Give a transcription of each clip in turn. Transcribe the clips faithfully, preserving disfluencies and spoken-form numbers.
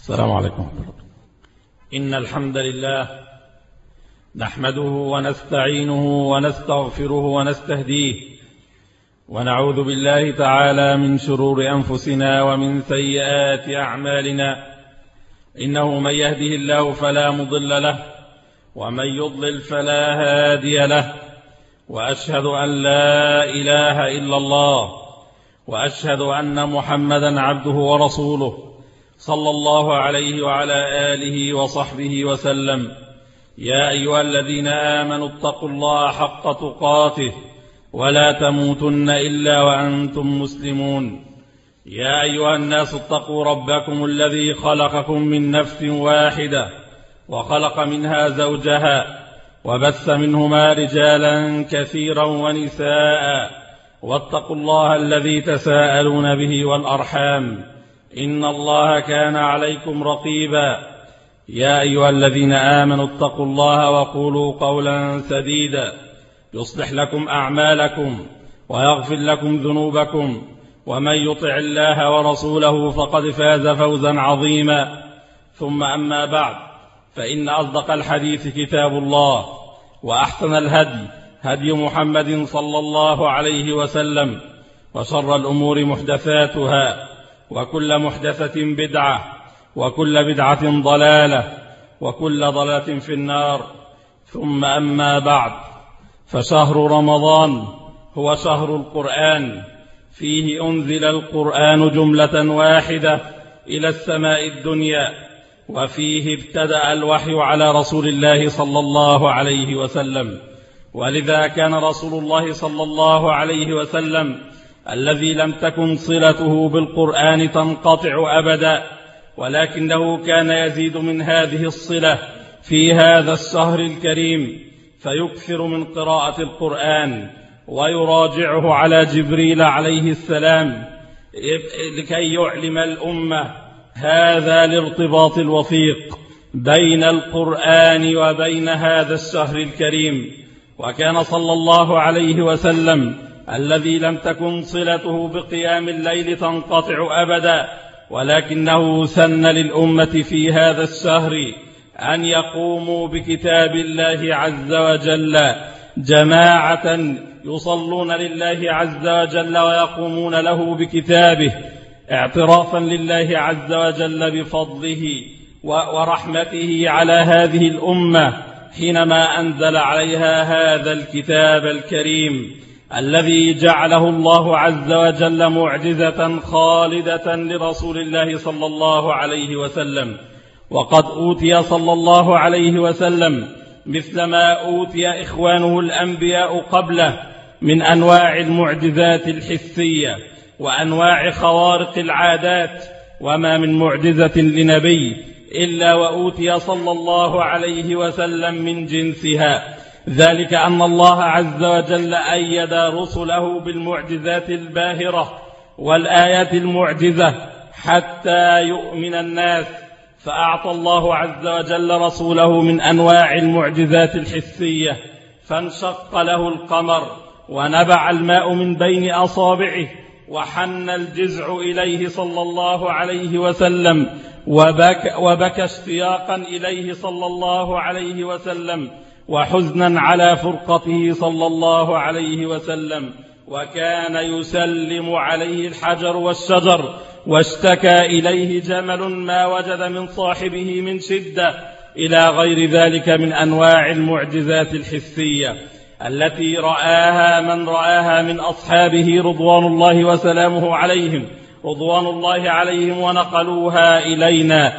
السلام عليكم ورحمة الله. إن الحمد لله نحمده ونستعينه ونستغفره ونستهديه، ونعوذ بالله تعالى من شرور أنفسنا ومن سيئات أعمالنا. إنه من يهده الله فلا مضل له، ومن يضلل فلا هادي له، وأشهد أن لا إله إلا الله، وأشهد أن محمدا عبده ورسوله صلى الله عليه وعلى آله وصحبه وسلم. يا أيها الذين آمنوا اتقوا الله حق تقاته ولا تموتن إلا وأنتم مسلمون. يا أيها الناس اتقوا ربكم الذي خلقكم من نفس واحدة وخلق منها زوجها وبث منهما رجالا كثيرا ونساء، واتقوا الله الذي تساءلون به والأرحام إن الله كان عليكم رقيبا. يا أيها الذين آمنوا اتقوا الله وقولوا قولا سديدا يصلح لكم أعمالكم ويغفر لكم ذنوبكم، ومن يطع الله ورسوله فقد فاز فوزا عظيما. ثم أما بعد، فإن أصدق الحديث كتاب الله، وأحسن الهدي هدي محمد صلى الله عليه وسلم، وشر الأمور محدثاتها، وكل محدثة بدعة، وكل بدعة ضلالة، وكل ضلالة في النار. ثم أما بعد، فشهر رمضان هو شهر القرآن، فيه أنزل القرآن جملة واحدة إلى السماء الدنيا، وفيه ابتدأ الوحي على رسول الله صلى الله عليه وسلم. ولذا كان رسول الله صلى الله عليه وسلم الذي لم تكن صلته بالقرآن تنقطع أبدا، ولكنه كان يزيد من هذه الصلة في هذا الشهر الكريم، فيكثر من قراءة القرآن ويراجعه على جبريل عليه السلام لكي يعلم الأمة هذا الارتباط الوثيق بين القرآن وبين هذا الشهر الكريم. وكان صلى الله عليه وسلم الذي لم تكن صلته بقيام الليل تنقطع أبدا، ولكنه سن للأمة في هذا الشهر أن يقوموا بكتاب الله عز وجل جماعة، يصلون لله عز وجل ويقومون له بكتابه اعترافا لله عز وجل بفضله ورحمته على هذه الأمة حينما أنزل عليها هذا الكتاب الكريم الذي جعله الله عز وجل معجزة خالدة لرسول الله صلى الله عليه وسلم. وقد أوتي صلى الله عليه وسلم مثل ما أوتي إخوانه الأنبياء قبله من أنواع المعجزات الحسية وأنواع خوارق العادات، وما من معجزة لنبي إلا وأوتي صلى الله عليه وسلم من جنسها. ذلك أن الله عز وجل أيد رسله بالمعجزات الباهرة والآيات المعجزة حتى يؤمن الناس، فأعطى الله عز وجل رسوله من أنواع المعجزات الحسية، فانشق له القمر ونبع الماء من بين أصابعه، وحن الجزع إليه صلى الله عليه وسلم، وبكى, وبكى اشتياقا إليه صلى الله عليه وسلم، وحزنا على فرقته صلى الله عليه وسلم. وكان يسلم عليه الحجر والشجر، واشتكى إليه جمل ما وجد من صاحبه من شدة، إلى غير ذلك من أنواع المعجزات الحسية التي رآها من رآها من أصحابه رضوان الله وسلامه عليهم رضوان الله عليهم ونقلوها إلينا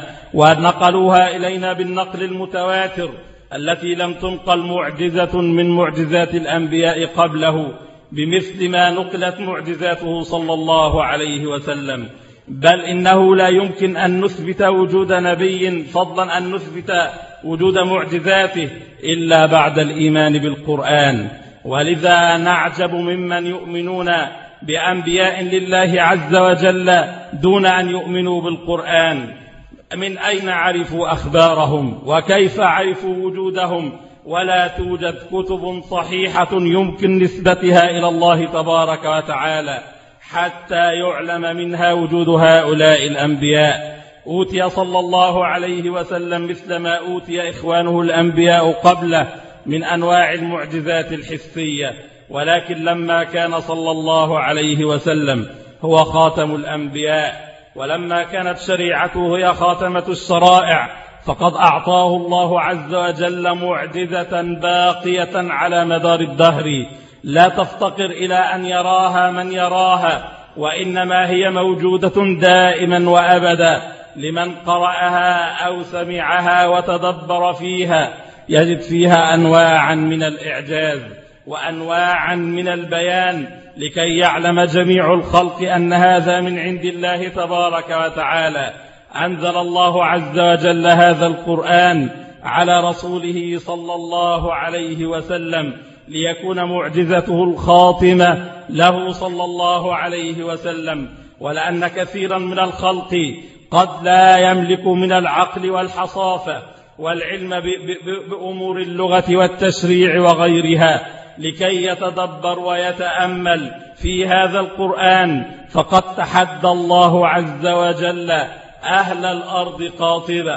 ونقلوها إلينا بالنقل المتواتر التي لم تنقل معجزة من معجزات الأنبياء قبله بمثل ما نقلت معجزاته صلى الله عليه وسلم. بل إنه لا يمكن أن نثبت وجود نبي فضلا أن نثبت وجود معجزاته إلا بعد الإيمان بالقرآن. ولذا نعجب ممن يؤمنون بأنبياء لله عز وجل دون أن يؤمنوا بالقرآن. من أين عرفوا أخبارهم وكيف عرفوا وجودهم؟ ولا توجد كتب صحيحة يمكن نسبتها إلى الله تبارك وتعالى حتى يعلم منها وجود هؤلاء الأنبياء. أوتي صلى الله عليه وسلم مثل ما أوتي إخوانه الأنبياء قبله من أنواع المعجزات الحسية، ولكن لما كان صلى الله عليه وسلم هو خاتم الأنبياء، ولما كانت شريعته هي خاتمة الشرائع، فقد أعطاه الله عز وجل معجزة باقية على مدار الدهر لا تفتقر إلى أن يراها من يراها، وإنما هي موجودة دائما وأبدا لمن قرأها أو سمعها وتدبر فيها، يجد فيها أنواعا من الإعجاز وأنواعا من البيان لكي يعلم جميع الخلق أن هذا من عند الله تبارك وتعالى. أنزل الله عز وجل هذا القرآن على رسوله صلى الله عليه وسلم ليكون معجزته الخاتمة له صلى الله عليه وسلم، ولأن كثيرا من الخلق قد لا يملك من العقل والحصافة والعلم بأمور اللغة والتشريع وغيرها لكي يتدبر ويتأمل في هذا القرآن، فقد تحدى الله عز وجل أهل الأرض قاطبة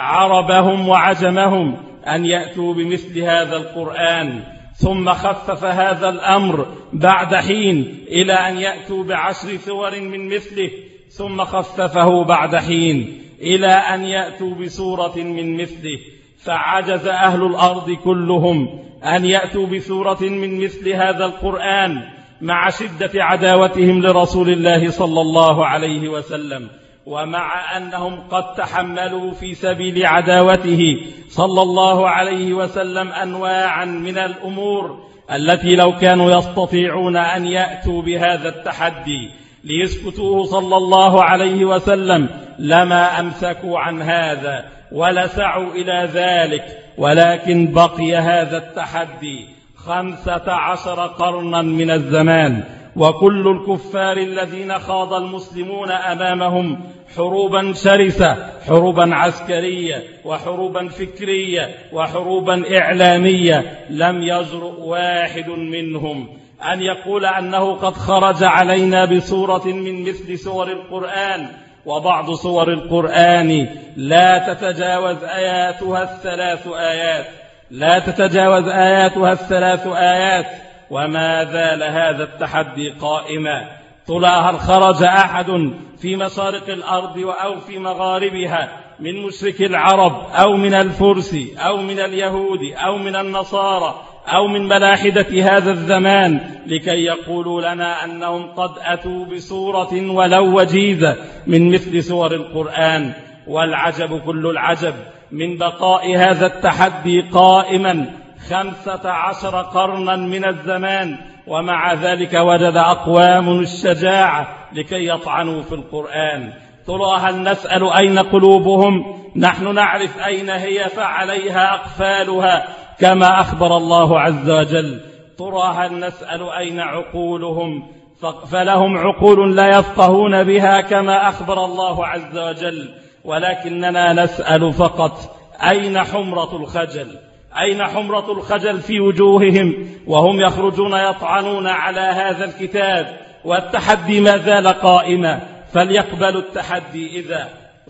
عربهم وعجمهم أن يأتوا بمثل هذا القرآن، ثم خفف هذا الأمر بعد حين إلى أن يأتوا بعشر سور من مثله، ثم خففه بعد حين إلى أن يأتوا بسورة من مثله، فعجز أهل الأرض كلهم أن يأتوا بسورة من مثل هذا القرآن مع شدة عداوتهم لرسول الله صلى الله عليه وسلم، ومع أنهم قد تحملوا في سبيل عداوته صلى الله عليه وسلم أنواعا من الأمور التي لو كانوا يستطيعون أن يأتوا بهذا التحدي ليسكتوه صلى الله عليه وسلم لما أمسكوا عن هذا ولسعوا إلى ذلك، ولكن بقي هذا التحدي خمسة عشر قرنا من الزمان، وكل الكفار الذين خاض المسلمون أمامهم حروبا شرسة، حروبا عسكرية وحروبا فكرية وحروبا إعلامية، لم يجرؤ واحد منهم أن يقول أنه قد خرج علينا بسورة من مثل سور القرآن. وبعض سور القرآن لا تتجاوز آياتها الثلاث آيات لا تتجاوز آياتها الثلاث آيات وما زال هذا التحدي قائما. طلع هل خرج أحد في مشارق الأرض أو في مغاربها من مشرك العرب أو من الفرس أو من اليهود أو من النصارى أو من ملاحدة هذا الزمان لكي يقولوا لنا أنهم قد أتوا بسورة ولو وجيزة من مثل سور القرآن؟ والعجب كل العجب من بقاء هذا التحدي قائما خمسة عشر قرنا من الزمان، ومع ذلك وجد أقوام الشجاعة لكي يطعنوا في القرآن. ترى هل نسأل أين قلوبهم؟ نحن نعرف أين هي فعليها أقفالها كما أخبر الله عز وجل. ترى هل نسأل أين عقولهم؟ فلهم عقول لا يفقهون بها كما أخبر الله عز وجل، ولكننا نسأل فقط أين حمرة الخجل؟ أين حمرة الخجل في وجوههم وهم يخرجون يطعنون على هذا الكتاب والتحدي ما زال قائما؟ فليقبلوا التحدي إذا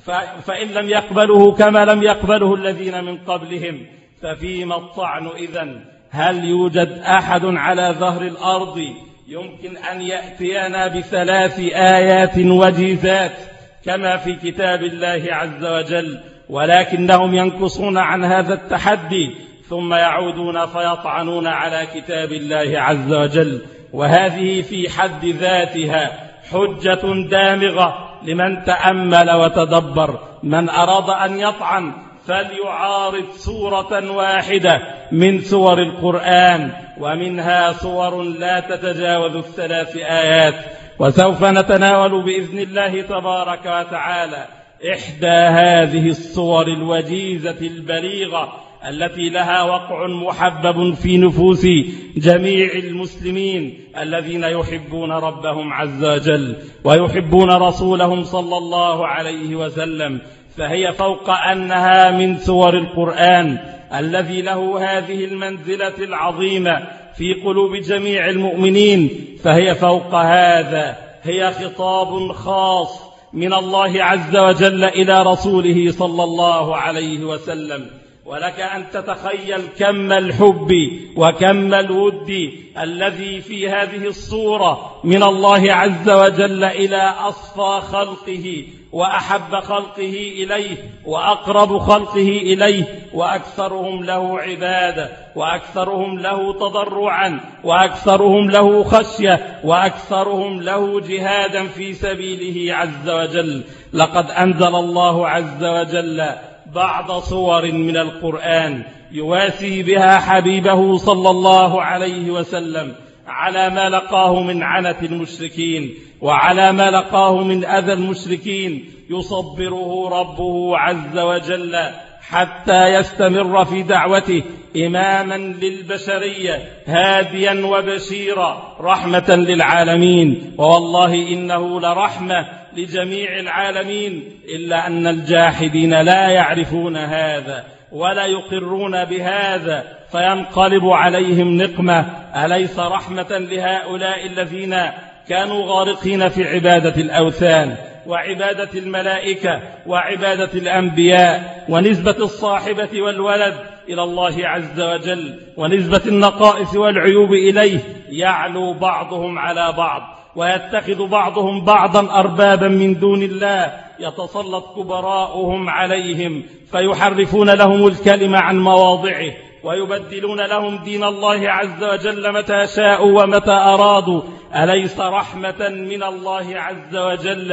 فإن لم يقبله كما لم يقبله الذين من قبلهم ففيما الطعن إذن؟ هل يوجد أحد على ظهر الأرض يمكن أن يأتينا بثلاث آيات وجيزات كما في كتاب الله عز وجل؟ ولكنهم ينقصون عن هذا التحدي ثم يعودون فيطعنون على كتاب الله عز وجل، وهذه في حد ذاتها حجة دامغة لمن تأمل وتدبر. من أراد أن يطعن فليعارض سورة واحدة من سور القرآن، ومنها سور لا تتجاوز الثلاث آيات. وسوف نتناول بإذن الله تبارك وتعالى إحدى هذه الصور الوجيزة البليغة التي لها وقع محبب في نفوس جميع المسلمين الذين يحبون ربهم عز وجل ويحبون رسولهم صلى الله عليه وسلم. فهي فوق أنها من سور القرآن الذي له هذه المنزلة العظيمة في قلوب جميع المؤمنين، فهي فوق هذا هي خطاب خاص من الله عز وجل إلى رسوله صلى الله عليه وسلم. ولك أن تتخيل كم الحب وكم الود الذي في هذه الصورة من الله عز وجل إلى أصفى خلقه وأحب خلقه إليه وأقرب خلقه إليه، وأكثرهم له عبادة، وأكثرهم له تضرعا، وأكثرهم له خشية، وأكثرهم له جهادا في سبيله عز وجل. لقد أنزل الله عز وجل بعض صور من القرآن يواسي بها حبيبه صلى الله عليه وسلم على ما لقاه من عنة المشركين وعلى ما لقاه من أذى المشركين، يصبره ربه عز وجل حتى يستمر في دعوته إماما للبشرية هاديا وبشيرا رحمة للعالمين. ووالله إنه لرحمة لجميع العالمين، إلا أن الجاحدين لا يعرفون هذا ولا يقرون بهذا فينقلب عليهم نقمة. أليس رحمة لهؤلاء الذين كانوا غارقين في عبادة الأوثان وعبادة الملائكة وعبادة الأنبياء ونسبة الصاحبة والولد إلى الله عز وجل ونسبة النقائص والعيوب إليه؟ يعلو بعضهم على بعض ويتخذ بعضهم بعضا أربابا من دون الله، يتسلط كبراؤهم عليهم فيحرفون لهم الكلمة عن مواضعه ويبدلون لهم دين الله عز وجل متى شاءوا ومتى أرادوا. أليس رحمة من الله عز وجل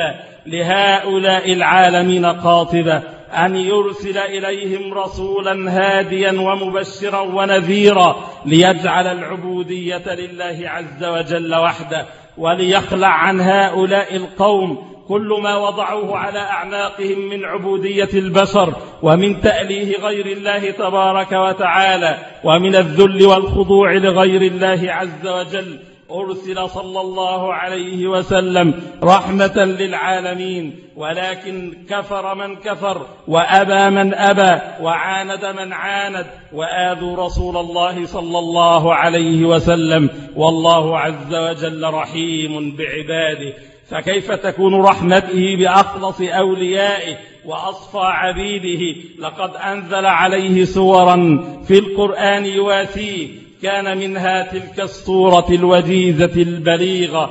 لهؤلاء العالمين قاطبة أن يرسل إليهم رسولا هاديا ومبشرا ونذيرا ليجعل العبودية لله عز وجل وحده، وليخلع عن هؤلاء القوم كل ما وضعوه على أعناقهم من عبودية البشر ومن تأليه غير الله تبارك وتعالى ومن الذل والخضوع لغير الله عز وجل. أرسل صلى الله عليه وسلم رحمة للعالمين، ولكن كفر من كفر وأبى من أبى وعاند من عاند وآذوا رسول الله صلى الله عليه وسلم، والله عز وجل رحيم بعباده. فكيف تكون رحمته بأخلص أوليائه وأصفى عبيده؟ لقد أنزل عليه سورا في القرآن يواسيه، كان منها تلك السورة الوجيزة البليغة: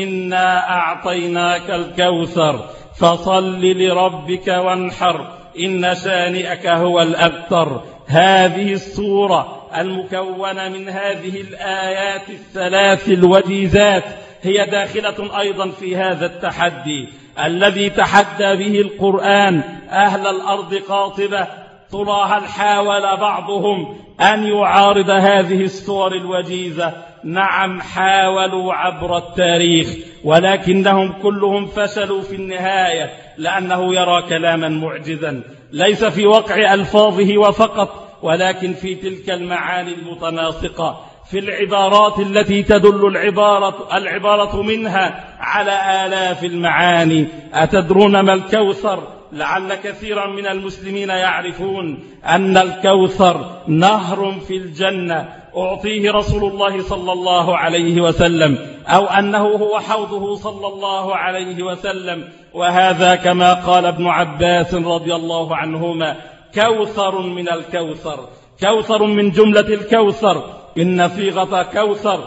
إنا أعطيناك الكوثر فصل لربك وانحر إن شانئك هو الأبتر. هذه السورة المكونة من هذه الآيات الثلاث الوجيزات هي داخلة أيضا في هذا التحدي الذي تحدى به القرآن أهل الأرض قاطبة. ترى هل حاول بعضهم أن يعارض هذه السور الوجيزة؟ نعم، حاولوا عبر التاريخ، ولكنهم كلهم فشلوا في النهاية، لأنه يرى كلاما معجزا ليس في وقع ألفاظه وفقط، ولكن في تلك المعاني المتناسقة، في العبارات التي تدل العبارة, العبارة منها على آلاف المعاني. أتدرون ما الكوثر؟ لعل كثيرا من المسلمين يعرفون أن الكوثر نهر في الجنة أعطيه رسول الله صلى الله عليه وسلم، أو أنه هو حوضه صلى الله عليه وسلم. وهذا كما قال ابن عباس رضي الله عنهما: كوثر من الكوثر، كوثر من جملة الكوثر. إن صيغة كوثر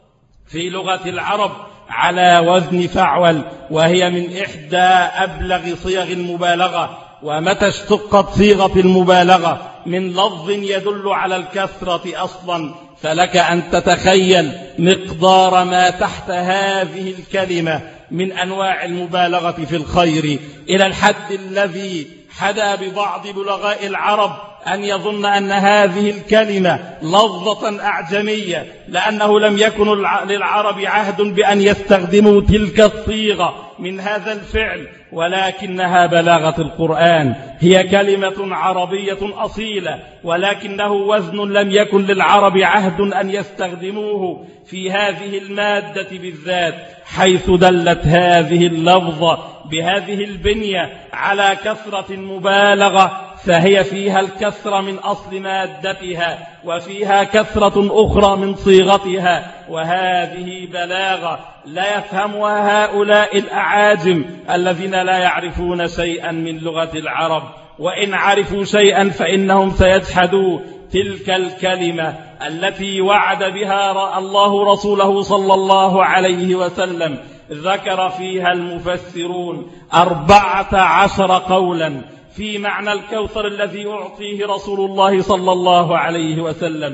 في لغة العرب على وزن فعول، وهي من إحدى أبلغ صيغ المبالغة. ومتى اشتقت صيغة المبالغة من لفظ يدل على الكثرة أصلا، فلك أن تتخيل مقدار ما تحت هذه الكلمة من أنواع المبالغة في الخير، إلى الحد الذي حدا ببعض بلغاء العرب أن يظن أن هذه الكلمة لفظة أعجمية، لأنه لم يكن للعرب عهد بأن يستخدموا تلك الصيغة من هذا الفعل، ولكنها بلاغة القرآن. هي كلمة عربية أصيلة، ولكنه وزن لم يكن للعرب عهد أن يستخدموه في هذه المادة بالذات، حيث دلت هذه اللفظة بهذه البنية على كثرة المبالغة فهي فيها الكثرة من أصل مادتها، وفيها كثرة أخرى من صيغتها، وهذه بلاغة لا يفهمها هؤلاء الأعاجم الذين لا يعرفون شيئا من لغة العرب، وإن عرفوا شيئا فإنهم سيجحدوا تلك الكلمة التي وعد بها الله رسوله صلى الله عليه وسلم. ذكر فيها المفسرون أربعة عشر قولا في معنى الكوثر الذي أعطيه رسول الله صلى الله عليه وسلم،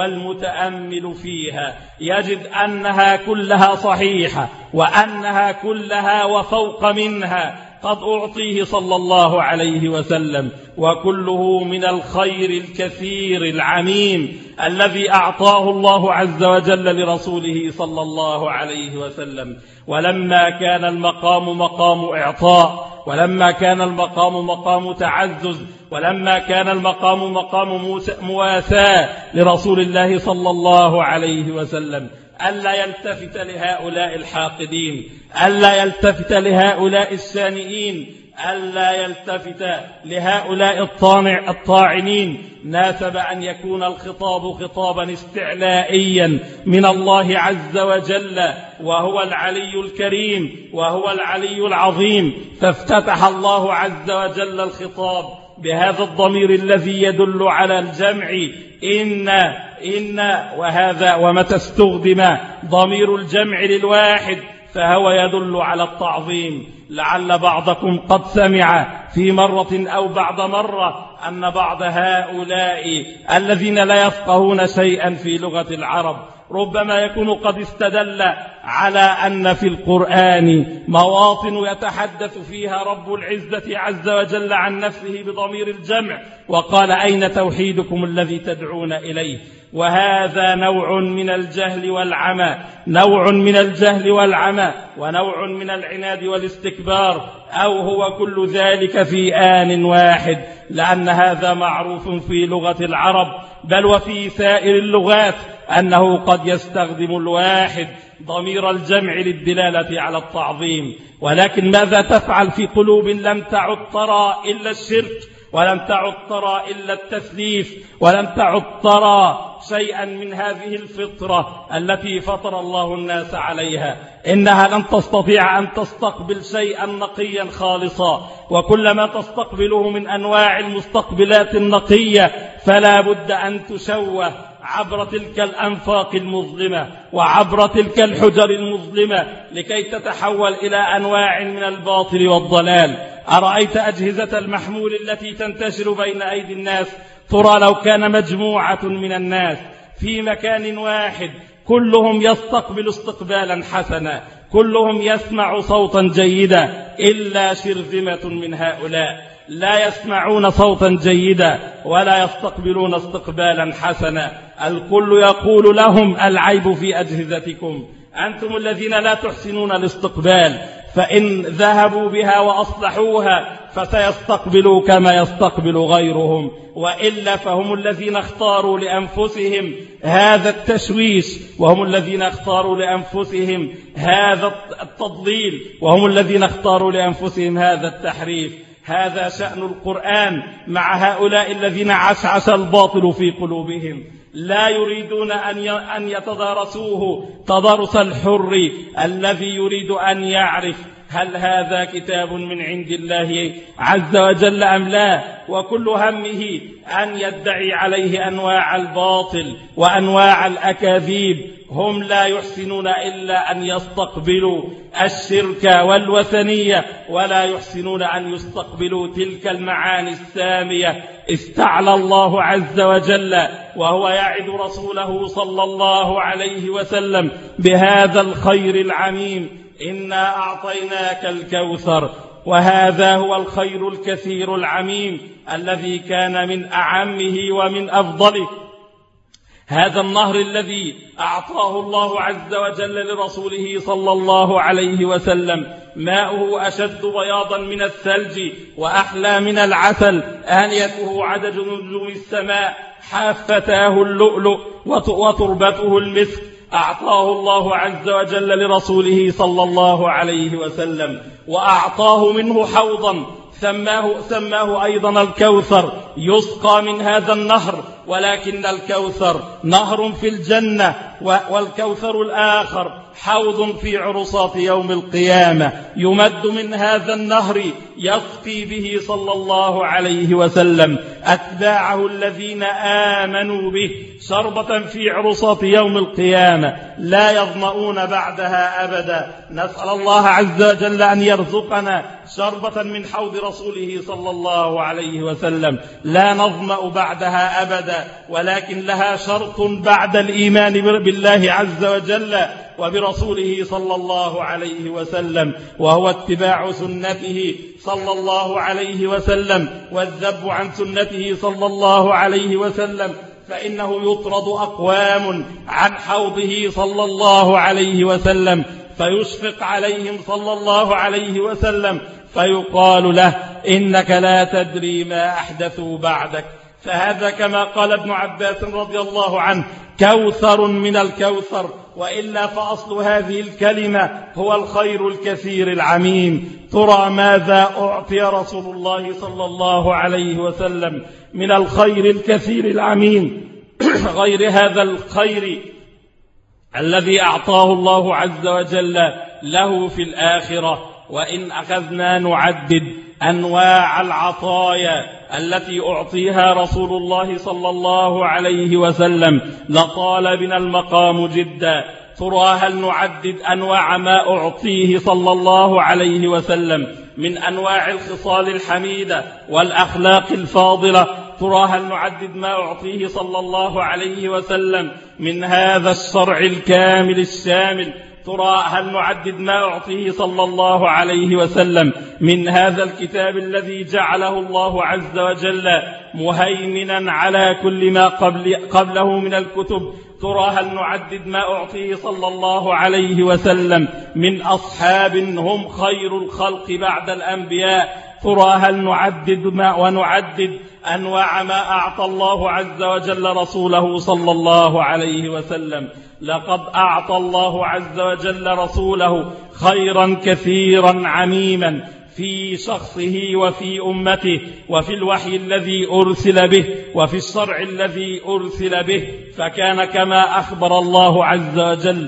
والمتأمل فيها يجد أنها كلها صحيحة، وأنها كلها وفوق منها قد أعطيه صلى الله عليه وسلم، وكله من الخير الكثير العميم الذي أعطاه الله عز وجل لرسوله صلى الله عليه وسلم. ولما كان المقام مقام إعطاء، ولما كان المقام مقام تعزز، ولما كان المقام مقام مواساة لرسول الله صلى الله عليه وسلم، ألا يلتفت لهؤلاء الحاقدين، ألا يلتفت لهؤلاء السانئين، ألا يلتفت لهؤلاء الطامع الطاعنين، ناسب أن يكون الخطاب خطابا استعلائيا من الله عز وجل، وهو العلي الكريم وهو العلي العظيم. فافتتح الله عز وجل الخطاب بهذا الضمير الذي يدل على الجمع، إن إن وهذا ومتى استخدم ضمير الجمع للواحد فهو يدل على التعظيم. لعل بعضكم قد سمع في مرة أو بعد مرة أن بعض هؤلاء الذين لا يفقهون شيئا في لغة العرب ربما يكون قد استدل على أن في القرآن مواطن يتحدث فيها رب العزة عز وجل عن نفسه بضمير الجمع، وقال أين توحيدكم الذي تدعون إليه؟ وهذا نوع من الجهل والعمى، نوع من الجهل والعمى ونوع من العناد والاستكبار، أو هو كل ذلك في آن واحد، لأن هذا معروف في لغة العرب بل وفي سائر اللغات أنه قد يستخدم الواحد ضمير الجمع للدلالة على التعظيم. ولكن ماذا تفعل في قلوب لم تعد ترى إلا الشرك، ولم تعد ترى إلا التثليث، ولم تعد ترى شيئا من هذه الفطرة التي فطر الله الناس عليها. إنها لن تستطيع أن تستقبل شيئا نقيا خالصا، وكلما تستقبله من أنواع المستقبلات النقية فلا بد أن تشوه عبر تلك الأنفاق المظلمة وعبر تلك الحجر المظلمة لكي تتحول إلى أنواع من الباطل والضلال. أرأيت أجهزة المحمول التي تنتشر بين أيدي الناس؟ ترى لو كان مجموعة من الناس في مكان واحد كلهم يستقبل استقبالا حسنا، كلهم يسمع صوتا جيدا، إلا شرذمة من هؤلاء لا يسمعون صوتا جيدا ولا يستقبلون استقبالا حسنا. الكل يقول لهم العيب في أجهزتكم، أنتم الذين لا تحسنون الاستقبال، فإن ذهبوا بها وأصلحوها فسيستقبلوا كما يستقبل غيرهم، وإلا فهم الذين اختاروا لأنفسهم هذا التشويش، وهم الذين اختاروا لأنفسهم هذا التضليل، وهم الذين اختاروا لأنفسهم هذا التحريف. هذا شأن القرآن مع هؤلاء الذين عشعش الباطل في قلوبهم، لا يريدون أن يتدارسوه تدارس الحر الذي يريد أن يعرف هل هذا كتاب من عند الله عز وجل أم لا، وكل همه أن يدعي عليه أنواع الباطل وأنواع الأكاذيب. هم لا يحسنون إلا أن يستقبلوا الشرك والوثنية، ولا يحسنون أن يستقبلوا تلك المعاني السامية. استعلى الله عز وجل وهو يعد رسوله صلى الله عليه وسلم بهذا الخير العميم: إنا أعطيناك الكوثر. وهذا هو الخير الكثير العميم الذي كان من أعمه ومن أفضله. هذا النهر الذي أعطاه الله عز وجل لرسوله صلى الله عليه وسلم ماؤه أشد بياضا من الثلج وأحلى من العسل، آنيته عدد نجوم السماء، حافتاه اللؤلؤ وتربته المسك. أعطاه الله عز وجل لرسوله صلى الله عليه وسلم، وأعطاه منه حوضا سماه, سماه أيضا الكوثر، يسقى من هذا النهر، ولكن الكوثر نهر في الجنة، والكوثر الآخر حوض في عرصات يوم القيامة يمد من هذا النهر يسقي به صلى الله عليه وسلم أتباعه الذين آمنوا به شربة في عرصات يوم القيامة لا يظمؤون بعدها أبدا. نسأل الله عز وجل أن يرزقنا شربة من حوض رسوله صلى الله عليه وسلم لا نظمأ بعدها أبدا، ولكن لها شرط بعد الإيمان بالله عز وجل وبرسوله صلى الله عليه وسلم، وهو اتباع سنته صلى الله عليه وسلم والذب عن سنته صلى الله عليه وسلم، فإنه يطرد أقوام عن حوضه صلى الله عليه وسلم فيشفق عليهم صلى الله عليه وسلم فيقال له إنك لا تدري ما أحدثوا بعدك. فهذا كما قال ابن عباس رضي الله عنه كوثر من الكوثر، وإلا فأصل هذه الكلمة هو الخير الكثير العميم. ترى ماذا أعطي رسول الله صلى الله عليه وسلم من الخير الكثير العميم غير هذا الخير الذي أعطاه الله عز وجل له في الآخرة. وإن أخذنا نعدد أنواع العطايا التي أعطيها رسول الله صلى الله عليه وسلم لطال بنا المقام جدا. ترى هل نعدد أنواع ما أعطيه صلى الله عليه وسلم من أنواع الخصال الحميدة والأخلاق الفاضلة؟ ترى هل نعدد ما أعطيه صلى الله عليه وسلم من هذا الشرع الكامل الشامل؟ ترى هل نعدد ما أعطيه صلى الله عليه وسلم من هذا الكتاب الذي جعله الله عز وجل مهيمنا على كل ما قبل قبله من الكتب؟ ترى هل نعدد ما أعطيه صلى الله عليه وسلم من أصحاب هم خير الخلق بعد الأنبياء؟ ترى هل نعدد ما ونعدد أنواع ما أعطى الله عز وجل رسوله صلى الله عليه وسلم؟ لقد أعطى الله عز وجل رسوله خيرا كثيرا عميما في شخصه وفي أمته وفي الوحي الذي أرسل به وفي الشرع الذي أرسل به، فكان كما أخبر الله عز وجل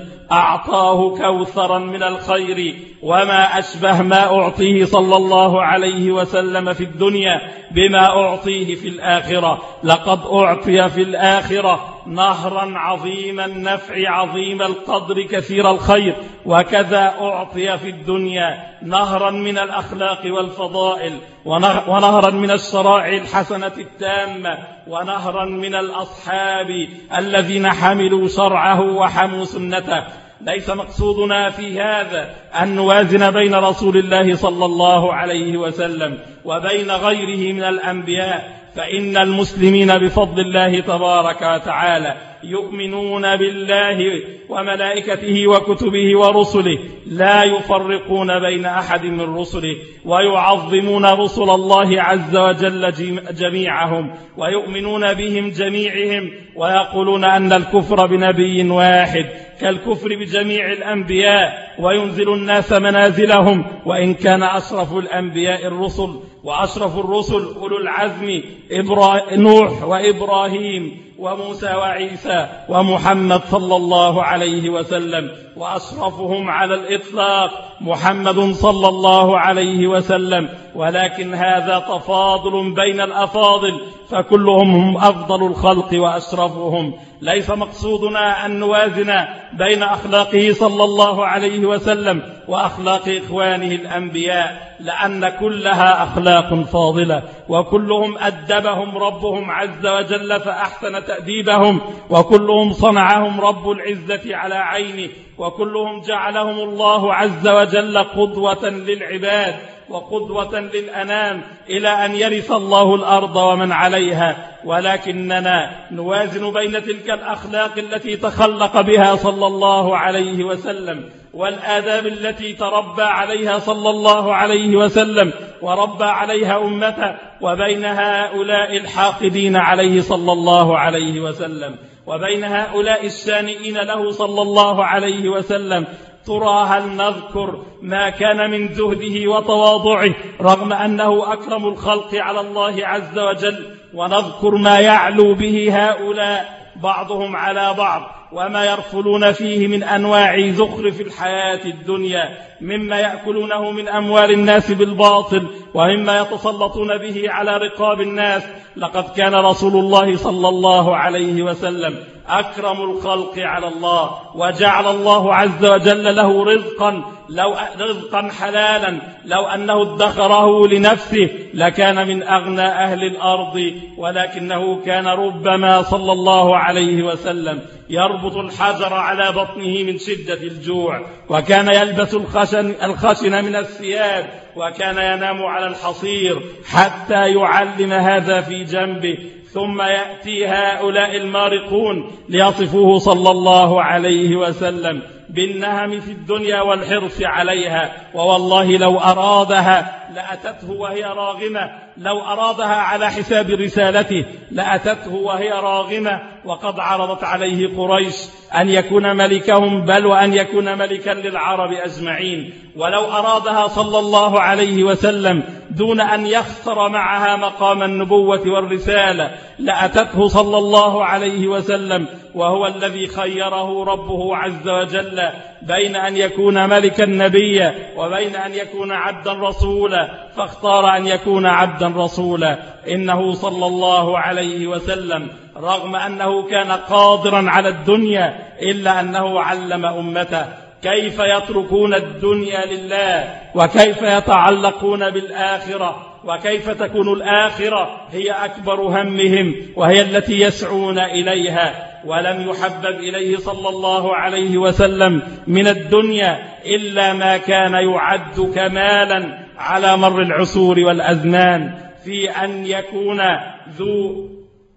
أعطاه كوثرا من الخير، وما أشبه ما أعطيه صلى الله عليه وسلم في الدنيا بما أعطيه في الآخرة. لقد أعطي في الآخرة نهرا عظيم النفع عظيم القدر كثير الخير، وكذا أعطي في الدنيا نهرا من الأخلاق والفضائل، ونهرا من الشرائع الحسنة التامة، ونهرا من الأصحاب الذين حملوا شرعه وحموا سنته. ليس مقصودنا في هذا أن نوازن بين رسول الله صلى الله عليه وسلم وبين غيره من الأنبياء، فإن المسلمين بفضل الله تبارك وتعالى يؤمنون بالله وملائكته وكتبه ورسله، لا يفرقون بين أحد من رسله، ويعظمون رسل الله عز وجل جميعهم، ويؤمنون بهم جميعهم، ويقولون أن الكفر بنبي واحد كالكفر بجميع الأنبياء، وينزل الناس منازلهم، وإن كان أشرف الأنبياء الرسل، وأشرف الرسل أولو العزم إبرا... نوح وإبراهيم وموسى وعيسى ومحمد صلى الله عليه وسلم، وأشرفهم على الإطلاق محمد صلى الله عليه وسلم. ولكن هذا تفاضل بين الأفاضل، فكلهم هم أفضل الخلق وأشرفهم. ليس مقصودنا أن نوازن بين أخلاقه صلى الله عليه وسلم وأخلاق إخوانه الأنبياء، لأن كلها أخلاق فاضلة، وكلهم أدبهم ربهم عز وجل فأحسن تأديبهم، وكلهم صنعهم رب العزة على عينه، وكلهم جعلهم الله عز وجل قدوة للعباد وقدوة للأنام إلى أن يرث الله الأرض ومن عليها. ولكننا نوازن بين تلك الأخلاق التي تخلق بها صلى الله عليه وسلم والآداب التي تربى عليها صلى الله عليه وسلم وربى عليها أمته، وبين هؤلاء الحاقدين عليه صلى الله عليه وسلم، وبين هؤلاء الشانئين له صلى الله عليه وسلم. ترى هل نذكر ما كان من زهده وتواضعه رغم أنه أكرم الخلق على الله عز وجل، ونذكر ما يعلو به هؤلاء بعضهم على بعض وما يرفلون فيه من أنواع زخرف الحياة الدنيا، مما يأكلونه من أموال الناس بالباطل ومما يتسلطون به على رقاب الناس. لقد كان رسول الله صلى الله عليه وسلم أكرم الخلق على الله، وجعل الله عز وجل له رزقا لو رزقا حلالا لو أنه ادخره لنفسه لكان من أغنى أهل الأرض، ولكنه كان ربما صلى الله عليه وسلم يربط الحجر على بطنه من شدة الجوع، وكان يلبس الخشن, الخشن من الثياب، وكان ينام على الحصير حتى يعلم هذا في جنبه، ثم يأتي هؤلاء المارقون ليصفوه صلى الله عليه وسلم بالنهم في الدنيا والحرص عليها، ووالله لو أرادها لأتته وهي راغمة، لو أرادها على حساب رسالته لأتته وهي راغمة، وقد عرضت عليه قريش أن يكون ملكهم بل وأن يكون ملكا للعرب أجمعين، ولو أرادها صلى الله عليه وسلم دون أن يخسر معها مقام النبوة والرسالة لأتته صلى الله عليه وسلم، وهو الذي خيره ربه عز وجل بين أن يكون ملكا نبيا وبين أن يكون عبدا رسولا، فاختار أن يكون عبدا رسولا. إنه صلى الله عليه وسلم رغم أنه كان قادرا على الدنيا إلا أنه علم أمته كيف يتركون الدنيا لله، وكيف يتعلقون بالآخرة، وكيف تكون الآخرة هي أكبر همهم وهي التي يسعون إليها. ولم يحبب إليه صلى الله عليه وسلم من الدنيا إلا ما كان يعد كمالا على مر العصور والأزمان، في أن يكون ذو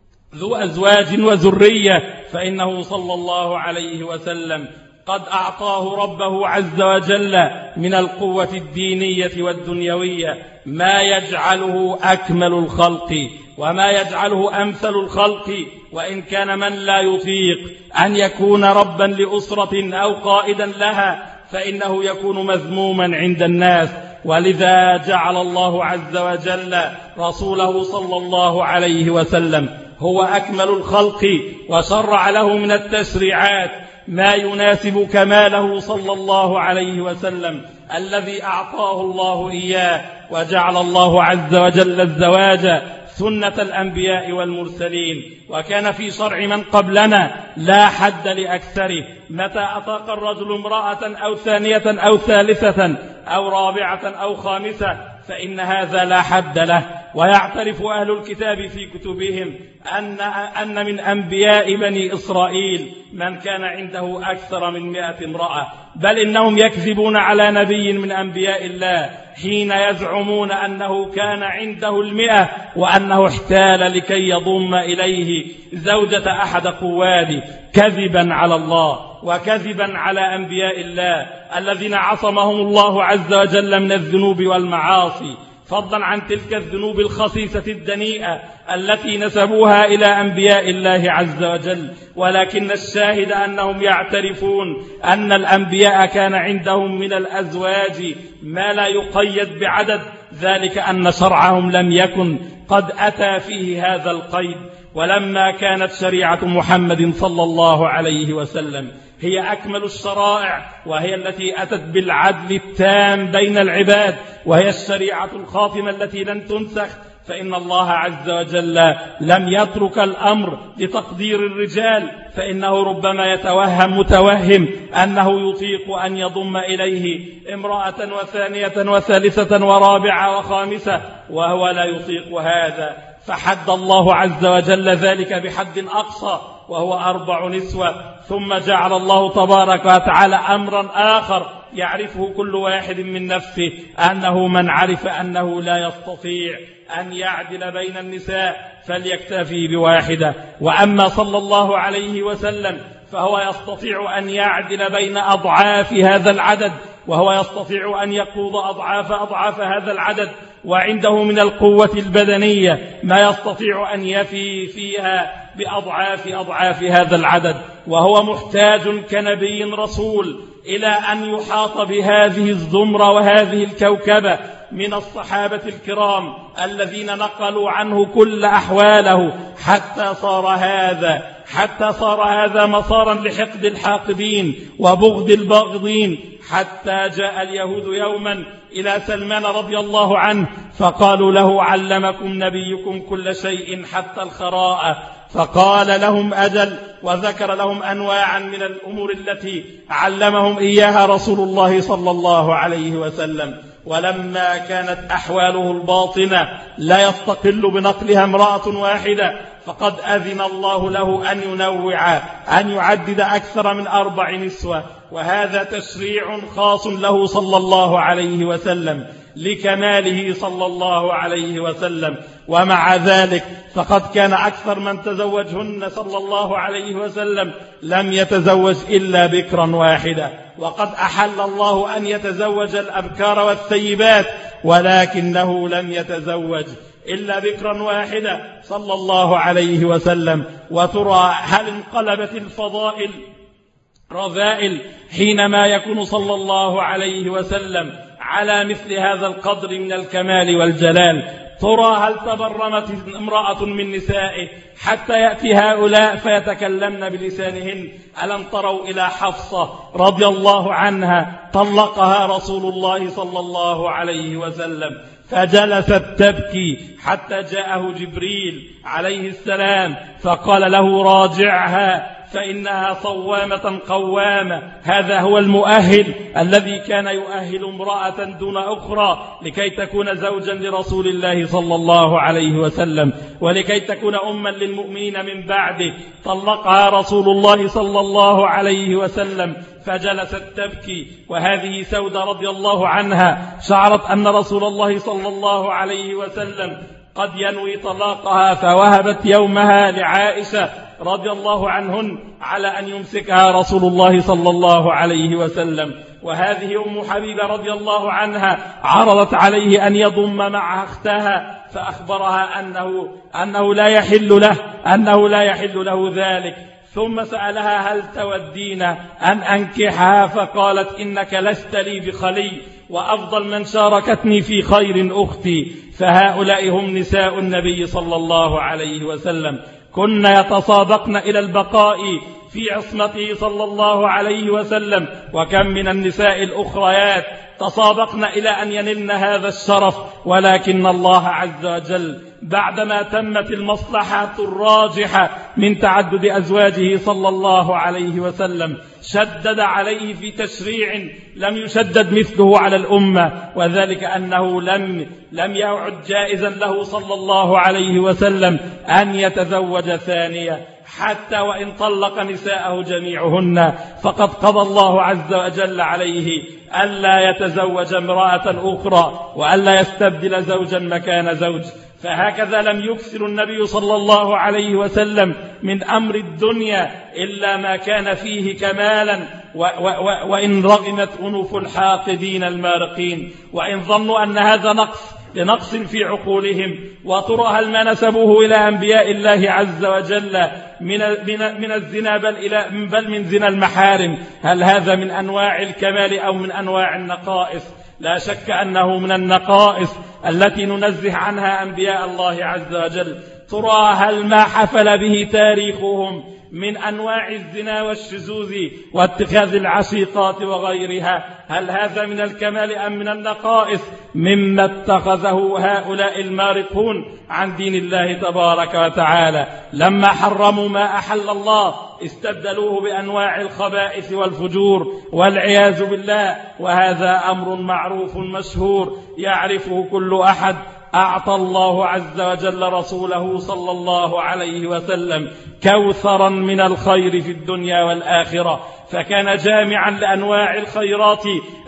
ذو أزواج وذرية، فإنه صلى الله عليه وسلم قد أعطاه ربه عز وجل من القوة الدينية والدنيوية ما يجعله أكمل الخلق وما يجعله أمثل الخلق، وإن كان من لا يطيق أن يكون ربا لأسرة أو قائدا لها فإنه يكون مذموما عند الناس. ولذا جعل الله عز وجل رسوله صلى الله عليه وسلم هو أكمل الخلق، وشرع له من التشريعات ما يناسب كماله صلى الله عليه وسلم الذي أعطاه الله إياه. وجعل الله عز وجل الزواج سنة الأنبياء والمرسلين، وكان في شرع من قبلنا لا حد لأكثره، متى أطاق الرجل امرأة أو ثانية أو ثالثة أو رابعة أو خامسة فإن هذا لا حد له. ويعترف أهل الكتاب في كتبهم أن, أن من أنبياء بني إسرائيل من كان عنده أكثر من مئة امرأة، بل إنهم يكذبون على نبي من أنبياء الله حين يزعمون أنه كان عنده المئة وأنه احتال لكي يضم إليه زوجة أحد قواده، كذبا على الله وكذبا على أنبياء الله الذين عصمهم الله عز وجل من الذنوب والمعاصي، فضلا عن تلك الذنوب الخسيسة الدنيئة التي نسبوها إلى أنبياء الله عز وجل. ولكن الشاهد أنهم يعترفون أن الأنبياء كان عندهم من الأزواج ما لا يقيد بعدد، ذلك أن شرعهم لم يكن قد أتى فيه هذا القيد. ولما كانت شريعة محمد صلى الله عليه وسلم هي أكمل الشرائع، وهي التي أتت بالعدل التام بين العباد، وهي الشريعة الخاتمة التي لن تنسخ، فإن الله عز وجل لم يترك الأمر لتقدير الرجال، فإنه ربما يتوهم متوهم أنه يطيق أن يضم إليه امرأة وثانية وثالثة ورابعة وخامسة، وهو لا يطيق هذا، فحد الله عز وجل ذلك بحد أقصى وهو أربع نسوة. ثم جعل الله تبارك وتعالى أمرا آخر يعرفه كل واحد من نفسه، أنه من عرف أنه لا يستطيع أن يعدل بين النساء فليكتفي بواحدة. وأما صلى الله عليه وسلم فهو يستطيع أن يعدل بين أضعاف هذا العدد، وهو يستطيع أن يقوض أضعاف أضعاف هذا العدد، وعنده من القوة البدنية ما يستطيع أن يفي فيها بأضعاف أضعاف هذا العدد، وهو محتاج كنبي رسول إلى أن يحاط بهذه الزمرة وهذه الكوكبة من الصحابة الكرام الذين نقلوا عنه كل أحواله، حتى صار هذا حتى صار هذا مسارا لحقد الحاقدين وبغض الباغضين، حتى جاء اليهود يوما إلى سلمان رضي الله عنه فقالوا له: علمكم نبيكم كل شيء حتى الخراء؟ فقال لهم: أجل، وذكر لهم أنواعا من الأمور التي علمهم إياها رسول الله صلى الله عليه وسلم. ولما كانت أحواله الباطنة لا يستقل بنقلها امرأة واحدة، فقد أذن الله له أن ينوع، أن يعدد أكثر من أربع نسوة، وهذا تشريع خاص له صلى الله عليه وسلم لكماله صلى الله عليه وسلم. ومع ذلك فقد كان أكثر من تزوجهن صلى الله عليه وسلم لم يتزوج إلا بكرا واحدة، وقد أحل الله أن يتزوج الأبكار والثيبات، ولكنه لم يتزوج إلا بكرا واحدة صلى الله عليه وسلم. وترى هل انقلبت الفضائل رذائل حينما يكون صلى الله عليه وسلم على مثل هذا القدر من الكمال والجلال؟ ترى هل تبرمت امرأة من نسائه حتى يأتي هؤلاء فيتكلمن بلسانهن؟ ألم تروا إلى حفصة رضي الله عنها طلقها رسول الله صلى الله عليه وسلم فجلست تبكي حتى جاءه جبريل عليه السلام فقال له: راجعها فإنها صوامة قوامة. هذا هو المؤهل الذي كان يؤهل امرأة دون أخرى لكي تكون زوجا لرسول الله صلى الله عليه وسلم ولكي تكون أما للمؤمنين من بعده. طلقها رسول الله صلى الله عليه وسلم فجلست تبكي، وهذه سودة رضي الله عنها شعرت أن رسول الله صلى الله عليه وسلم قد ينوي طلاقها، فوهبت يومها لعائشة رضي الله عنهن على أن يمسكها رسول الله صلى الله عليه وسلم. وهذه أم حبيبة رضي الله عنها عرضت عليه أن يضم معها أختها، فأخبرها أنه, أنه لا يحل له أنه لا يحل له ذلك. ثم سألها: هل تودين أن أنكحها؟ فقالت: إنك لست لي بخلي، وأفضل من شاركتني في خير أختي. فهؤلاء هم نساء النبي صلى الله عليه وسلم، كن يتصادقن إلى البقاء في عصمته صلى الله عليه وسلم. وكم من النساء الأخريات تصادقن إلى أن ينلن هذا الشرف، ولكن الله عز وجل بعدما تمت المصلحة الراجحة من تعدد أزواجه صلى الله عليه وسلم شدد عليه في تشريع لم يشدد مثله على الأمة، وذلك أنه لم لم يعد جائزا له صلى الله عليه وسلم أن يتزوج ثانية، حتى وإن طلق نساءه جميعهن، فقد قضى الله عز وجل عليه ألا يتزوج امرأة أخرى وألا يستبدل زوجا مكان زوج. فهكذا لم يكثر النبي صلى الله عليه وسلم من أمر الدنيا إلا ما كان فيه كمالا، و و و وإن رغمت أنوف الحاقدين المارقين، وإن ظنوا أن هذا نقص لنقص في عقولهم. وترى هل ما نسبوه إلى أنبياء الله عز وجل من من من الزنا بل إلى بل من زنا المحارم، هل هذا من أنواع الكمال أو من أنواع النقائص؟ لا شك أنه من النقائص التي ننزه عنها أنبياء الله عز وجل. ترى هل ما حفل به تاريخهم من أنواع الزنا والشذوذ واتخاذ العشيقات وغيرها، هل هذا من الكمال أم من النقائص مما اتخذه هؤلاء المارقون عن دين الله تبارك وتعالى؟ لما حرموا ما أحل الله استبدلوه بأنواع الخبائث والفجور والعياذ بالله، وهذا أمر معروف مشهور يعرفه كل أحد. أعطى الله عز وجل رسوله صلى الله عليه وسلم كوثرا من الخير في الدنيا والآخرة، فكان جامعا لأنواع الخيرات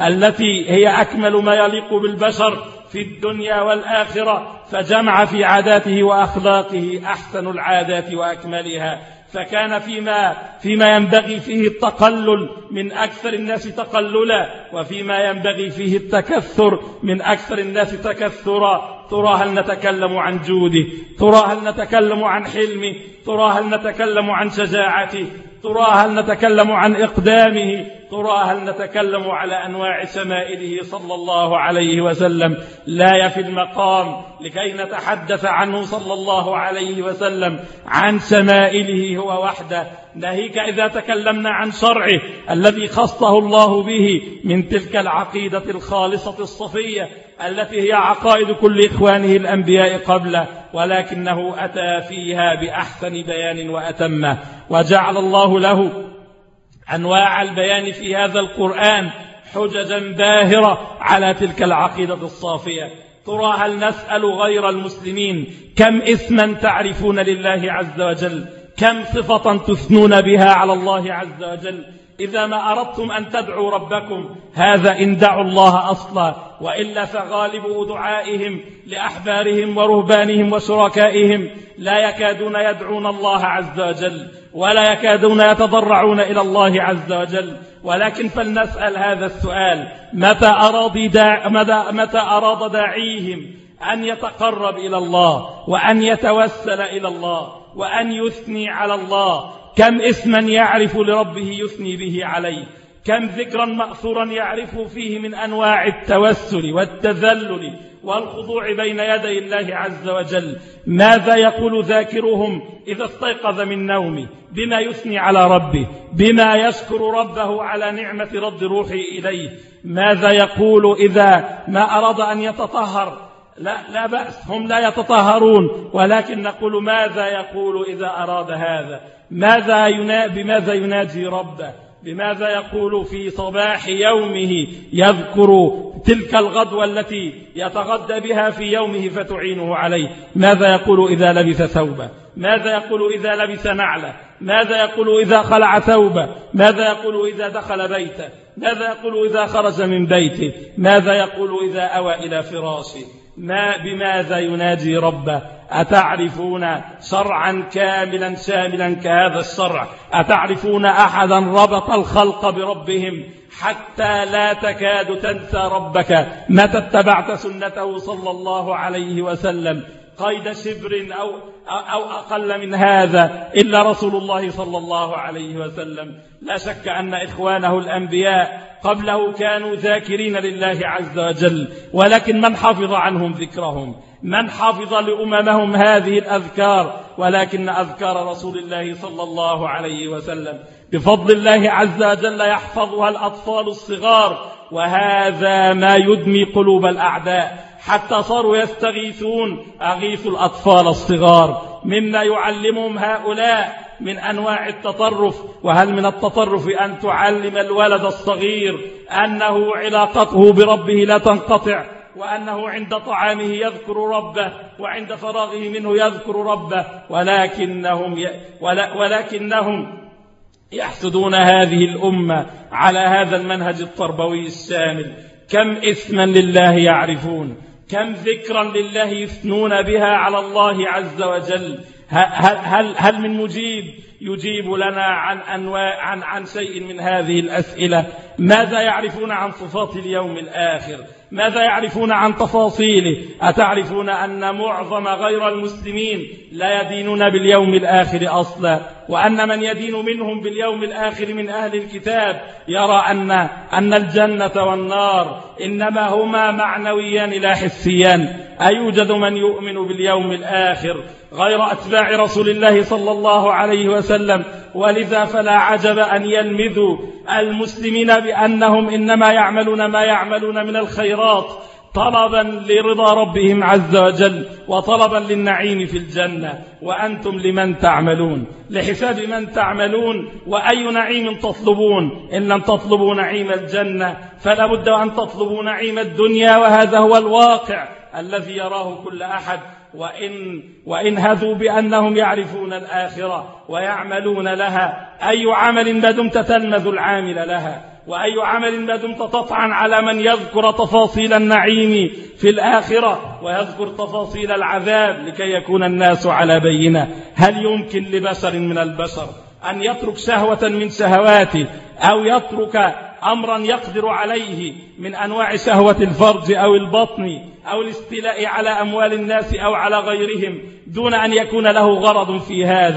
التي هي أكمل ما يليق بالبشر في الدنيا والآخرة، فجمع في عاداته وأخلاقه أحسن العادات وأكملها. فكان فيما, فيما ينبغي فيه التقلل من أكثر الناس تقللا، وفيما ينبغي فيه التكثر من أكثر الناس تكثرا. ترى هل نتكلم عن جوده؟ ترى هل نتكلم عن حلمه؟ ترى هل نتكلم عن شجاعته؟ ترى هل نتكلم عن إقدامه؟ ترى هل نتكلم على أنواع شمائله صلى الله عليه وسلم؟ لا يفي المقام لكي نتحدث عنه صلى الله عليه وسلم عن شمائله هو وحده، ناهيك إذا تكلمنا عن شرعه الذي خصه الله به من تلك العقيدة الخالصة الصفية التي هي عقائد كل إخوانه الأنبياء قبله، ولكنه أتى فيها بأحسن بيان وأتمه، وجعل الله له أنواع البيان في هذا القرآن حججا باهرة على تلك العقيدة الصافية. ترى هل نسأل غير المسلمين كم اسما تعرفون لله عز وجل؟ كم صفة تثنون بها على الله عز وجل؟ إذا ما أردتم أن تدعوا ربكم هذا إن دعوا الله أصلا، وإلا فغالب دعائهم لأحبارهم ورهبانهم وشركائهم لا يكادون يدعون الله عز وجل ولا يكادون يتضرعون إلى الله عز وجل. ولكن فلنسأل هذا السؤال: متى أراد, داع متى أراد داعيهم أن يتقرب إلى الله وأن يتوسل إلى الله وأن يثني على الله، كم اسما يعرف لربه يثني به عليه؟ كم ذكرا مأثورا يعرفه فيه من أنواع التوسل والتذلل والخضوع بين يدي الله عز وجل؟ ماذا يقول ذاكرهم إذا استيقظ من نومه؟ بما يثني على ربه، بما يشكر ربه على نعمة رد روحه إليه. ماذا يقول إذا ما أراد أن يتطهر؟ لا, لا بأس، هم لا يتطهرون، ولكن نقول ماذا يقول إذا أراد هذا؟ ماذا ينا... بماذا يناجي ربه؟ بماذا يقول في صباح يومه؟ يذكر تلك الغدوة التي يتغدى بها في يومه فتعينه عليه. ماذا يقول إذا لبس ثوبه؟ ماذا يقول إذا لبس نعله؟ ماذا يقول إذا خلع ثوبه؟ ماذا يقول إذا دخل بيته؟ ماذا يقول إذا خرج من بيته؟ ماذا يقول إذا أوى إلى فراشه؟ ما بماذا يناجي ربه؟ أتعرفون شرعا كاملا شاملا كهذا الشرع؟ أتعرفون أحدا ربط الخلق بربهم حتى لا تكاد تنسى ربك متى اتبعت سنته صلى الله عليه وسلم قيد شبر أو, أو أقل من هذا إلا رسول الله صلى الله عليه وسلم؟ لا شك أن إخوانه الأنبياء قبله كانوا ذاكرين لله عز وجل، ولكن من حفظ عنهم ذكرهم؟ من حفظ لأممهم هذه الأذكار؟ ولكن أذكار رسول الله صلى الله عليه وسلم بفضل الله عز وجل يحفظها الأطفال الصغار، وهذا ما يدمي قلوب الأعداء حتى صاروا يستغيثون: أغيثوا الأطفال الصغار. مما يعلمهم هؤلاء من أنواع التطرف. وهل من التطرف أن تعلم الولد الصغير أنه علاقته بربه لا تنقطع، وأنه عند طعامه يذكر ربه وعند فراغه منه يذكر ربه، ولكنهم, ي... ولكنهم يحسدون هذه الأمة على هذا المنهج التربوي الشامل. كم اسما لله يعرفون، كم ذكرا لله يثنون بها على الله عز وجل. هل, هل, هل من مجيب يجيب لنا عن, أنواع عن, عن شيء من هذه الأسئلة؟ ماذا يعرفون عن صفات اليوم الآخر؟ ماذا يعرفون عن تفاصيله؟ أتعرفون أن معظم غير المسلمين لا يدينون باليوم الآخر أصلا، وأن من يدين منهم باليوم الآخر من أهل الكتاب يرى أن, أن الجنة والنار إنما هما معنويان لا حسيان؟ أيوجد من يؤمن باليوم الآخر غير أتباع رسول الله صلى الله عليه وسلم؟ ولذا فلا عجب أن يلمذوا المسلمين بأنهم إنما يعملون ما يعملون من الخيرات طلبا لرضا ربهم عز وجل وطلبا للنعيم في الجنة. وأنتم لمن تعملون؟ لحساب من تعملون؟ وأي نعيم تطلبون؟ إن لم تطلبوا نعيم الجنة فلا بد أن تطلبوا نعيم الدنيا، وهذا هو الواقع الذي يراه كل أحد. وإن, وإن هذوا بأنهم يعرفون الآخرة ويعملون لها، أي عمل ما دمت تلمذ العامل لها، وأي عمل ما دمت تطعن على من يذكر تفاصيل النعيم في الآخرة ويذكر تفاصيل العذاب لكي يكون الناس على بينة. هل يمكن لبشر من البشر أن يترك شهوة من شهواته أو يترك أمرا يقدر عليه من أنواع شهوة الفرج أو البطن أو الاستيلاء على أموال الناس أو على غيرهم دون أن يكون له غرض في هذا؟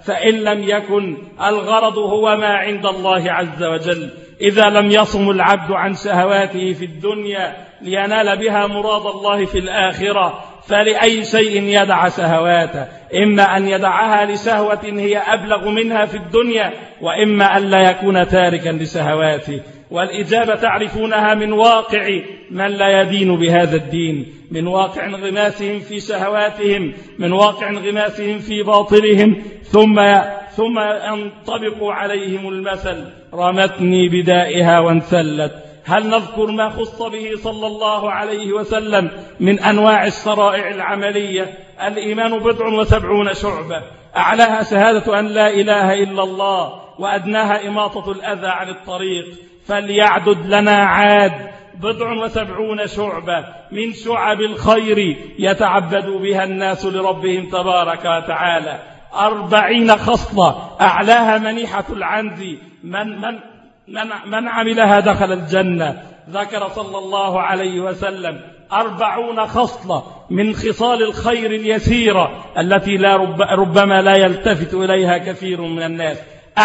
فإن لم يكن الغرض هو ما عند الله عز وجل. إذا لم يصم العبد عن شهواته في الدنيا لينال بها مراد الله في الآخرة فلأي شيء يدع شهواته؟ إما أن يدعها لشهوة هي أبلغ منها في الدنيا، وإما أن لا يكون تاركا لشهواته. والإجابة تعرفونها من واقع من لا يدين بهذا الدين، من واقع انغماسهم في شهواتهم، من واقع انغماسهم في باطلهم، ثم ثم ينطبق عليهم المثل: رمتني بدائها وانسلت. هل نذكر ما خص به صلى الله عليه وسلم من أنواع الشرائع العملية؟ الإيمان بضع وسبعون شعبة، أعلاها شهادة أن لا إله إلا الله، وأدناها إماطة الأذى عن الطريق. فليعدد لنا عاد بضع وسبعون شعبة من شعب الخير يتعبد بها الناس لربهم تبارك وتعالى. أربعين خصلة أعلاها منيحة العنز، من, من, من, من عملها دخل الجنة. ذكر صلى الله عليه وسلم أربعون خصلة من خصال الخير اليسيرة التي لا رب ربما لا يلتفت إليها كثير من الناس.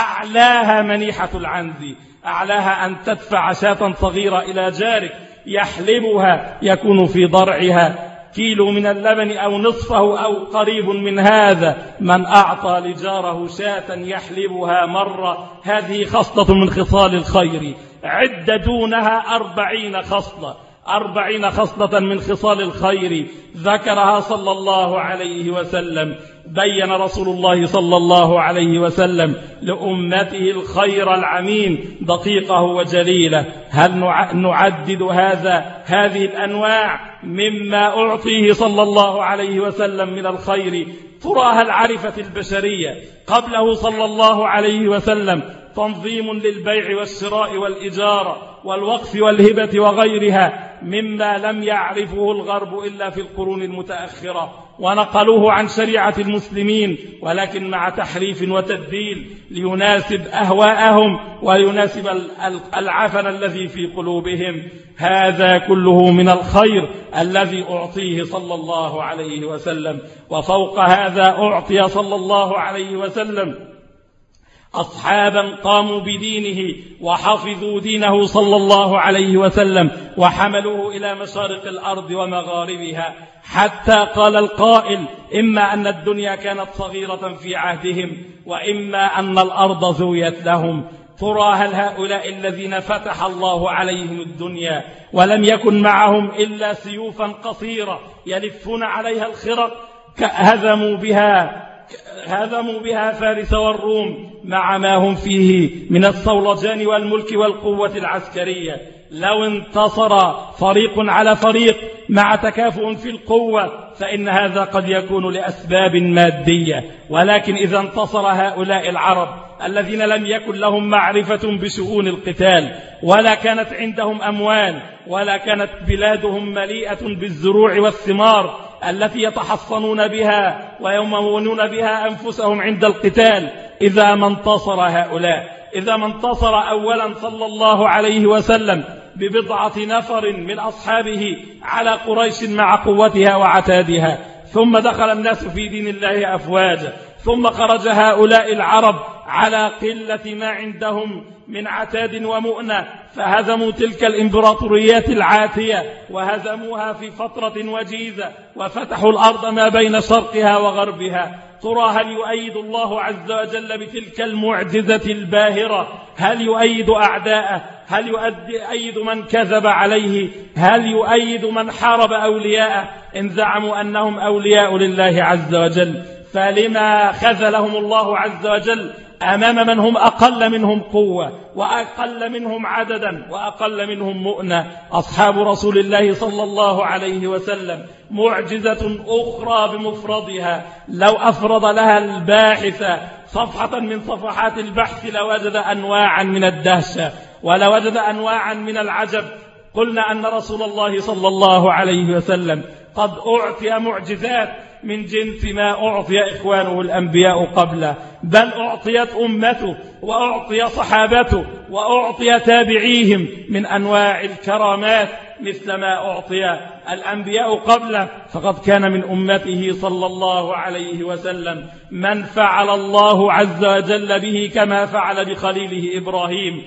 أعلاها منيحة العنز، أعلاها أن تدفع شاة صغيرة إلى جارك يحلبها، يكون في ضرعها كيلو من اللبن أو نصفه أو قريب من هذا. من أعطى لجاره شاة يحلبها مرة، هذه خصلة من خصال الخير. عد دونها أربعين خصلة، أربعين خصلة من خصال الخير ذكرها صلى الله عليه وسلم. بين رسول الله صلى الله عليه وسلم لأمته الخير العميم دقيقه وجليله. هل نعدد هذا هذه الأنواع مما أعطيه صلى الله عليه وسلم من الخير؟ ترى هل عرفت البشرية قبله صلى الله عليه وسلم تنظيم للبيع والشراء والإجارة والوقف والهبة وغيرها مما لم يعرفه الغرب إلا في القرون المتأخرة، ونقلوه عن شريعة المسلمين ولكن مع تحريف وتدبيل ليناسب أهواءهم ويناسب العفن الذي في قلوبهم. هذا كله من الخير الذي أعطيه صلى الله عليه وسلم. وفوق هذا أعطي صلى الله عليه وسلم أصحابا قاموا بدينه وحفظوا دينه صلى الله عليه وسلم وحملوه إلى مشارق الأرض ومغاربها، حتى قال القائل: إما أن الدنيا كانت صغيرة في عهدهم، وإما أن الأرض زويت لهم. ترى هل هؤلاء الذين فتح الله عليهم الدنيا ولم يكن معهم إلا سيوفا قصيرة يلفون عليها الخرق هزموا بها هزموا بها فارس والروم مع ما هم فيه من الصولجان والملك والقوة العسكرية؟ لو انتصر فريق على فريق مع تكافؤ في القوة فإن هذا قد يكون لأسباب مادية، ولكن إذا انتصر هؤلاء العرب الذين لم يكن لهم معرفة بشؤون القتال، ولا كانت عندهم أموال، ولا كانت بلادهم مليئة بالزروع والثمار التي يتحصنون بها ويمونون بها أنفسهم عند القتال، إذا ما انتصر هؤلاء إذا ما انتصر أولا صلى الله عليه وسلم ببضعة نفر من أصحابه على قريش مع قوتها وعتادها، ثم دخل الناس في دين الله أفواجا، ثم خرج هؤلاء العرب على قلة ما عندهم من عتاد ومؤنة فهزموا تلك الإمبراطوريات العاتية وهزموها في فترة وجيزة وفتحوا الأرض ما بين شرقها وغربها. ترى هل يؤيد الله عز وجل بتلك المعجزة الباهرة؟ هل يؤيد أعداءه؟ هل يؤيد من كذب عليه؟ هل يؤيد من حارب أولياءه إن زعموا أنهم أولياء لله عز وجل؟ فلما خذلهم الله عز وجل أمام من هم أقل منهم قوة وأقل منهم عددا وأقل منهم مؤنة؟ أصحاب رسول الله صلى الله عليه وسلم معجزة أخرى بمفردها، لو أفرض لها الباحث صفحة من صفحات البحث لوجد أنواعا من الدهشة ولوجد أنواعا من العجب. قلنا أن رسول الله صلى الله عليه وسلم قد أعطي معجزات من جنس ما أعطي إخوانه الأنبياء قبله، بل أعطيت أمته وأعطي صحابته وأعطي تابعيهم من أنواع الكرامات مثل ما أعطي الأنبياء قبله. فقد كان من أمته صلى الله عليه وسلم من فعل الله عز وجل به كما فعل بخليله إبراهيم،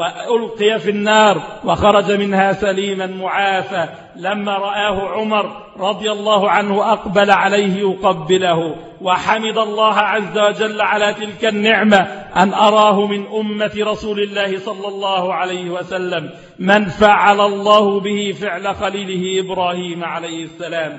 وألقي في النار وخرج منها سليما معافى. لما رآه عمر رضي الله عنه أقبل عليه يقبله وحمد الله عز وجل على تلك النعمة أن أراه من أمة رسول الله صلى الله عليه وسلم من فعل الله به فعل خليله إبراهيم عليه السلام.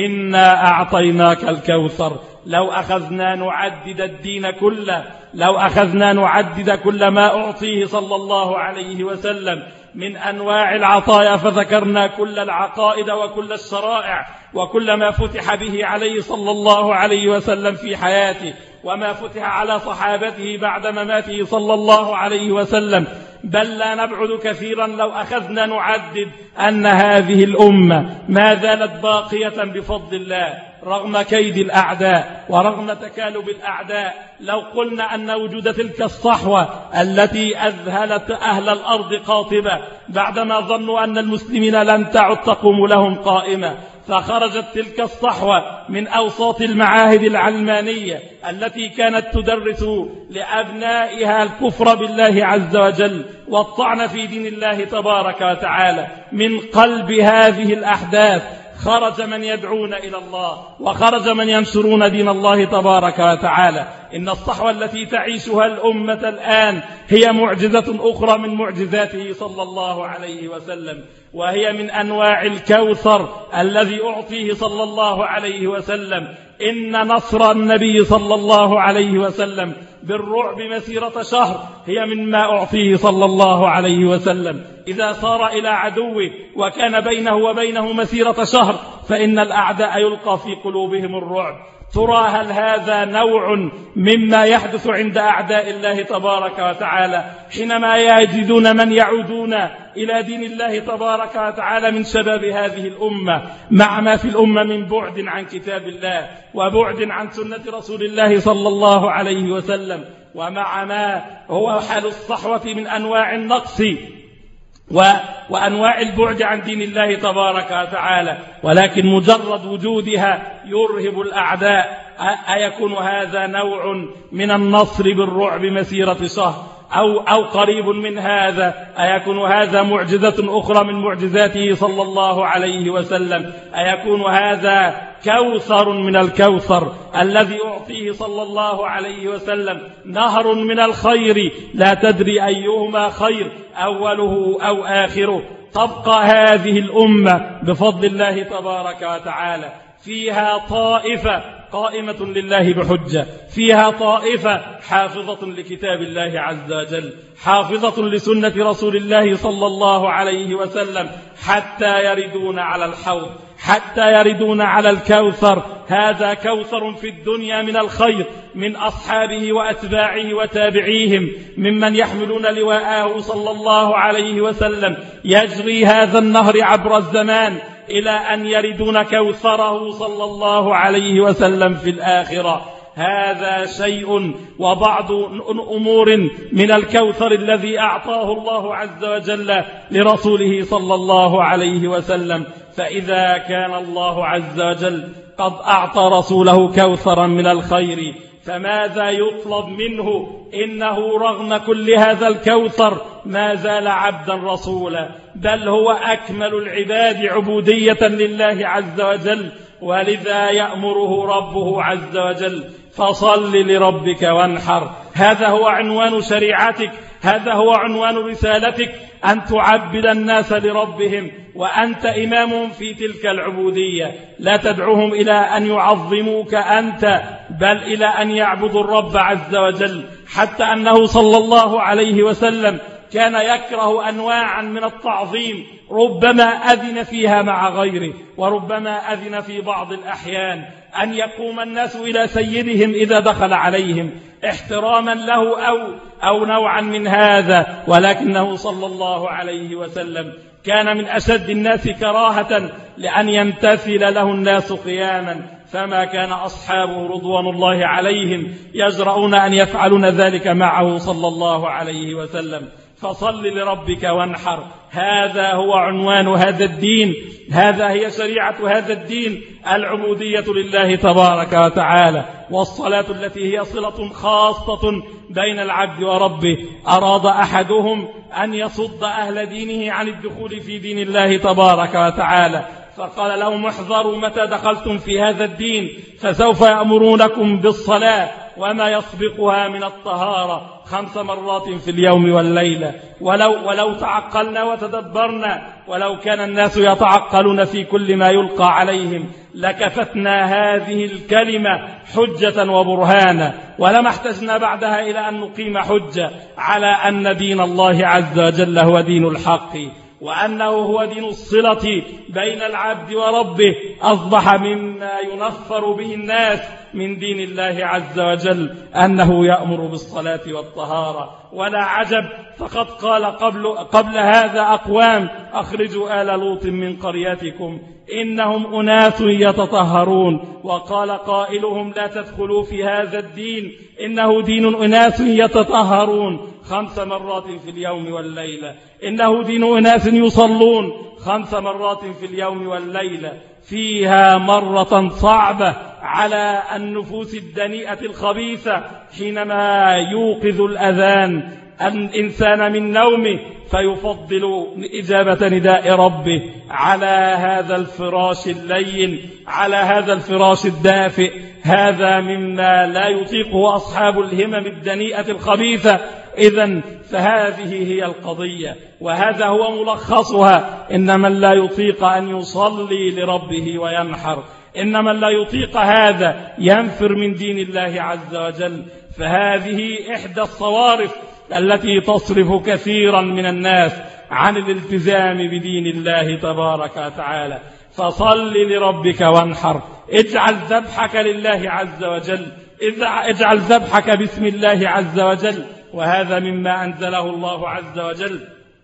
إنا أعطيناك الكوثر. لو أخذنا نعدد الدين كله، لو أخذنا نعدد كل ما أعطيه صلى الله عليه وسلم من أنواع العطايا، فذكرنا كل العقائد وكل الشرائع وكل ما فتح به عليه صلى الله عليه وسلم في حياته، وما فتح على صحابته بعد مماته صلى الله عليه وسلم. بل لا نبعد كثيرا لو أخذنا نعدد أن هذه الأمة ما زالت باقية بفضل الله رغم كيد الأعداء ورغم تكالب الأعداء. لو قلنا أن وجود تلك الصحوة التي أذهلت أهل الأرض قاطبة بعدما ظنوا أن المسلمين لن تعد تقوم لهم قائمة، فخرجت تلك الصحوة من أوساط المعاهد العلمانية التي كانت تدرس لأبنائها الكفر بالله عز وجل والطعن في دين الله تبارك وتعالى. من قلب هذه الأحداث خرج من يدعون إلى الله وخرج من ينشرون دين الله تبارك وتعالى. إن الصحوة التي تعيشها الأمة الآن هي معجزة أخرى من معجزاته صلى الله عليه وسلم، وهي من أنواع الكوثر الذي أعطيه صلى الله عليه وسلم. إن نصر النبي صلى الله عليه وسلم بالرعب مسيرة شهر هي مما أعطيه صلى الله عليه وسلم. إذا صار إلى عدوه وكان بينه وبينه مسيرة شهر فإن الأعداء يلقى في قلوبهم الرعب. ترى هل هذا نوع مما يحدث عند أعداء الله تبارك وتعالى حينما يجدون من يعودون إلى دين الله تبارك وتعالى من شباب هذه الأمة، مع ما في الأمة من بعد عن كتاب الله وبعد عن سنة رسول الله صلى الله عليه وسلم، ومع ما هو حال الصحوة من أنواع النقص و... وأنواع البعد عن دين الله تبارك وتعالى. ولكن مجرد وجودها يرهب الأعداء. أيكون هذا نوع من النصر بالرعب مسيرة شهر أو, أو قريب من هذا؟ أيكون هذا معجزة أخرى من معجزاته صلى الله عليه وسلم؟ أيكون هذا كوثر من الكوثر الذي أعطيه صلى الله عليه وسلم، نهر من الخير لا تدري أيهما خير أوله أو آخره؟ تبقى هذه الأمة بفضل الله تبارك وتعالى فيها طائفة قائمة لله بحجة، فيها طائفة حافظة لكتاب الله عز وجل، حافظة لسنة رسول الله صلى الله عليه وسلم، حتى يردون على الحوض، حتى يردون على الكوثر. هذا كوثر في الدنيا من الخير من أصحابه وأتباعه وتابعيهم ممن يحملون لواءه صلى الله عليه وسلم. يجري هذا النهر عبر الزمان إلى أن يردون كوثره صلى الله عليه وسلم في الآخرة. هذا شيء وبعض أمور من الكوثر الذي أعطاه الله عز وجل لرسوله صلى الله عليه وسلم. فإذا كان الله عز وجل قد أعطى رسوله كوثرا من الخير فماذا يطلب منه؟ إنه رغم كل هذا الكوثر ما زال عبدا رسولا، بل هو أكمل العباد عبودية لله عز وجل. ولذا يأمره ربه عز وجل فصل لربك وانحر. هذا هو عنوان شريعتك، هذا هو عنوان رسالتك، أن تعبد الناس لربهم وأنت إمامهم في تلك العبودية. لا تدعوهم إلى أن يعظموك أنت، بل إلى أن يعبدوا الرب عز وجل. حتى أنه صلى الله عليه وسلم كان يكره أنواعا من التعظيم ربما أذن فيها مع غيره، وربما أذن في بعض الأحيان أن يقوم الناس إلى سيدهم إذا دخل عليهم احتراما له أو, أو نوعا من هذا. ولكنه صلى الله عليه وسلم كان من أشد الناس كراهة لأن يمتثل له الناس قياما، فما كان أصحابه رضوان الله عليهم يجرؤون أن يفعلون ذلك معه صلى الله عليه وسلم. فصل لربك وانحر، هذا هو عنوان هذا الدين، هذا هي شريعة هذا الدين، العبودية لله تبارك وتعالى، والصلاة التي هي صلة خاصة بين العبد وربه. أراد أحدهم أن يصد أهل دينه عن الدخول في دين الله تبارك وتعالى، فقال لهم احذروا متى دخلتم في هذا الدين فسوف يأمرونكم بالصلاة وما يسبقها من الطهارة خمس مرات في اليوم والليلة. ولو, ولو تعقلنا وتدبرنا، ولو كان الناس يتعقلون في كل ما يلقى عليهم لكفتنا هذه الكلمة حجة وبرهانا، ولما احتجنا بعدها إلى أن نقيم حجة على أن دين الله عز وجل هو دين الحق، وأنه هو دين الصلة بين العبد وربه. أصبح مما ينفر به الناس من دين الله عز وجل أنه يأمر بالصلاة والطهارة. ولا عجب، فقد قال قبل, قبل هذا أقوام أخرجوا آل لوط من قريتكم إنهم أناس يتطهرون، وقال قائلهم لا تدخلوا في هذا الدين إنه دين أناس يتطهرون خمس مرات في اليوم والليلة، إنه دين أناس يصلون خمس مرات في اليوم والليلة. فيها مرة صعبة على النفوس الدنيئة الخبيثة حينما يوقظ الأذان الإنسان من نومه فيفضل إجابة نداء ربه على هذا الفراش اللين، على هذا الفراش الدافئ. هذا مما لا يطيقه أصحاب الهمم الدنيئة الخبيثة. إذن فهذه هي القضية، وهذا هو ملخصها. إن من لا يطيق أن يصلي لربه وينحر، إن من لا يطيق هذا ينفر من دين الله عز وجل. فهذه إحدى الصوارف التي تصرف كثيرا من الناس عن الالتزام بدين الله تبارك وتعالى. فصل لربك وانحر، اجعل ذبحك لله عز وجل، اجعل ذبحك باسم الله عز وجل. وهذا مما أنزله الله عز وجل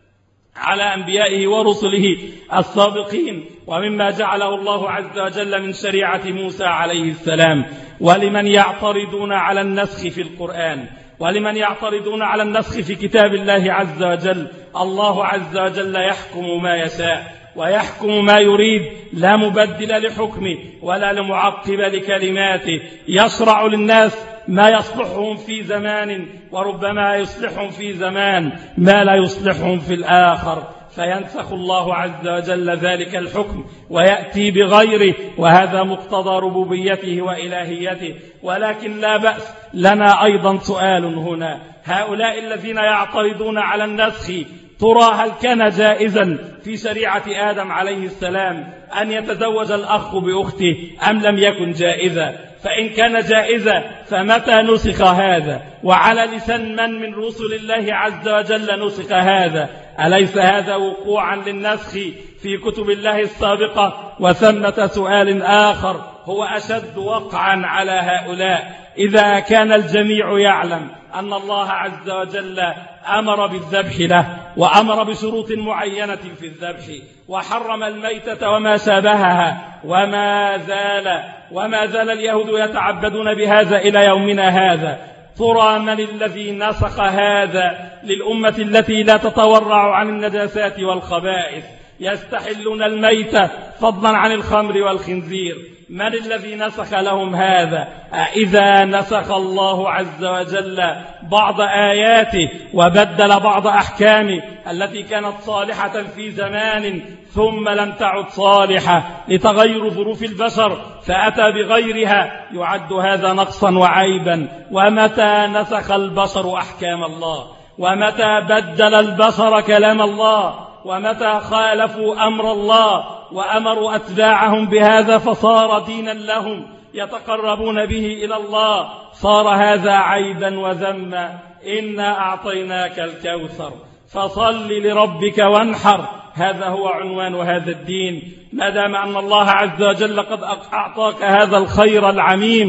على أنبيائه ورسله السابقين، ومما جعله الله عز وجل من شريعة موسى عليه السلام. ولمن يعترضون على النسخ في القرآن، ولمن يعترضون على النسخ في كتاب الله عز وجل، الله عز وجل يحكم ما يشاء ويحكم ما يريد، لا مبدل لحكمه ولا لمعقب لكلماته. يشرع للناس ما يصلحهم في زمان، وربما يصلحهم في زمان ما لا يصلحهم في الآخر، فينسخ الله عز وجل ذلك الحكم ويأتي بغيره، وهذا مقتضى ربوبيته وإلهيته. ولكن لا بأس لنا أيضا سؤال هنا، هؤلاء الذين يعترضون على النسخ، ترى هل كان جائزا في شريعة آدم عليه السلام أن يتزوج الأخ بأخته أم لم يكن جائزا؟ فإن كان جائزا فمتى نسخ هذا؟ وعلى لسان من من رسل الله عز وجل نسخ هذا؟ أليس هذا وقوعا للنسخ في كتب الله السابقة؟ وثمة سؤال آخر هو أشد وقعا على هؤلاء. إذا كان الجميع يعلم أن الله عز وجل أمر بالذبح له، وأمر بشروط معينة في الذبح، وحرم الميتة وما شابهها، وما زال وما زال اليهود يتعبدون بهذا إلى يومنا هذا، ترى من الذي نسخ هذا للأمة التي لا تتورع عن النجاسات والخبائث؟ يستحلون الميتة فضلا عن الخمر والخنزير. من الذي نسخ لهم هذا؟ إذا نسخ الله عز وجل بعض آياته وبدل بعض أحكامه التي كانت صالحة في زمان ثم لم تعد صالحة لتغير ظروف البشر فأتى بغيرها، يعد هذا نقصا وعيبا. ومتى نسخ البشر أحكام الله، ومتى بدل البشر كلام الله، ومتى خالفوا أمر الله وأمروا أتباعهم بهذا فصار دينا لهم يتقربون به إلى الله، صار هذا عيبا وذما. إنا أعطيناك الكوثر فصل لربك وانحر، هذا هو عنوان هذا الدين. ما دام أن الله عز وجل قد أعطاك هذا الخير العميم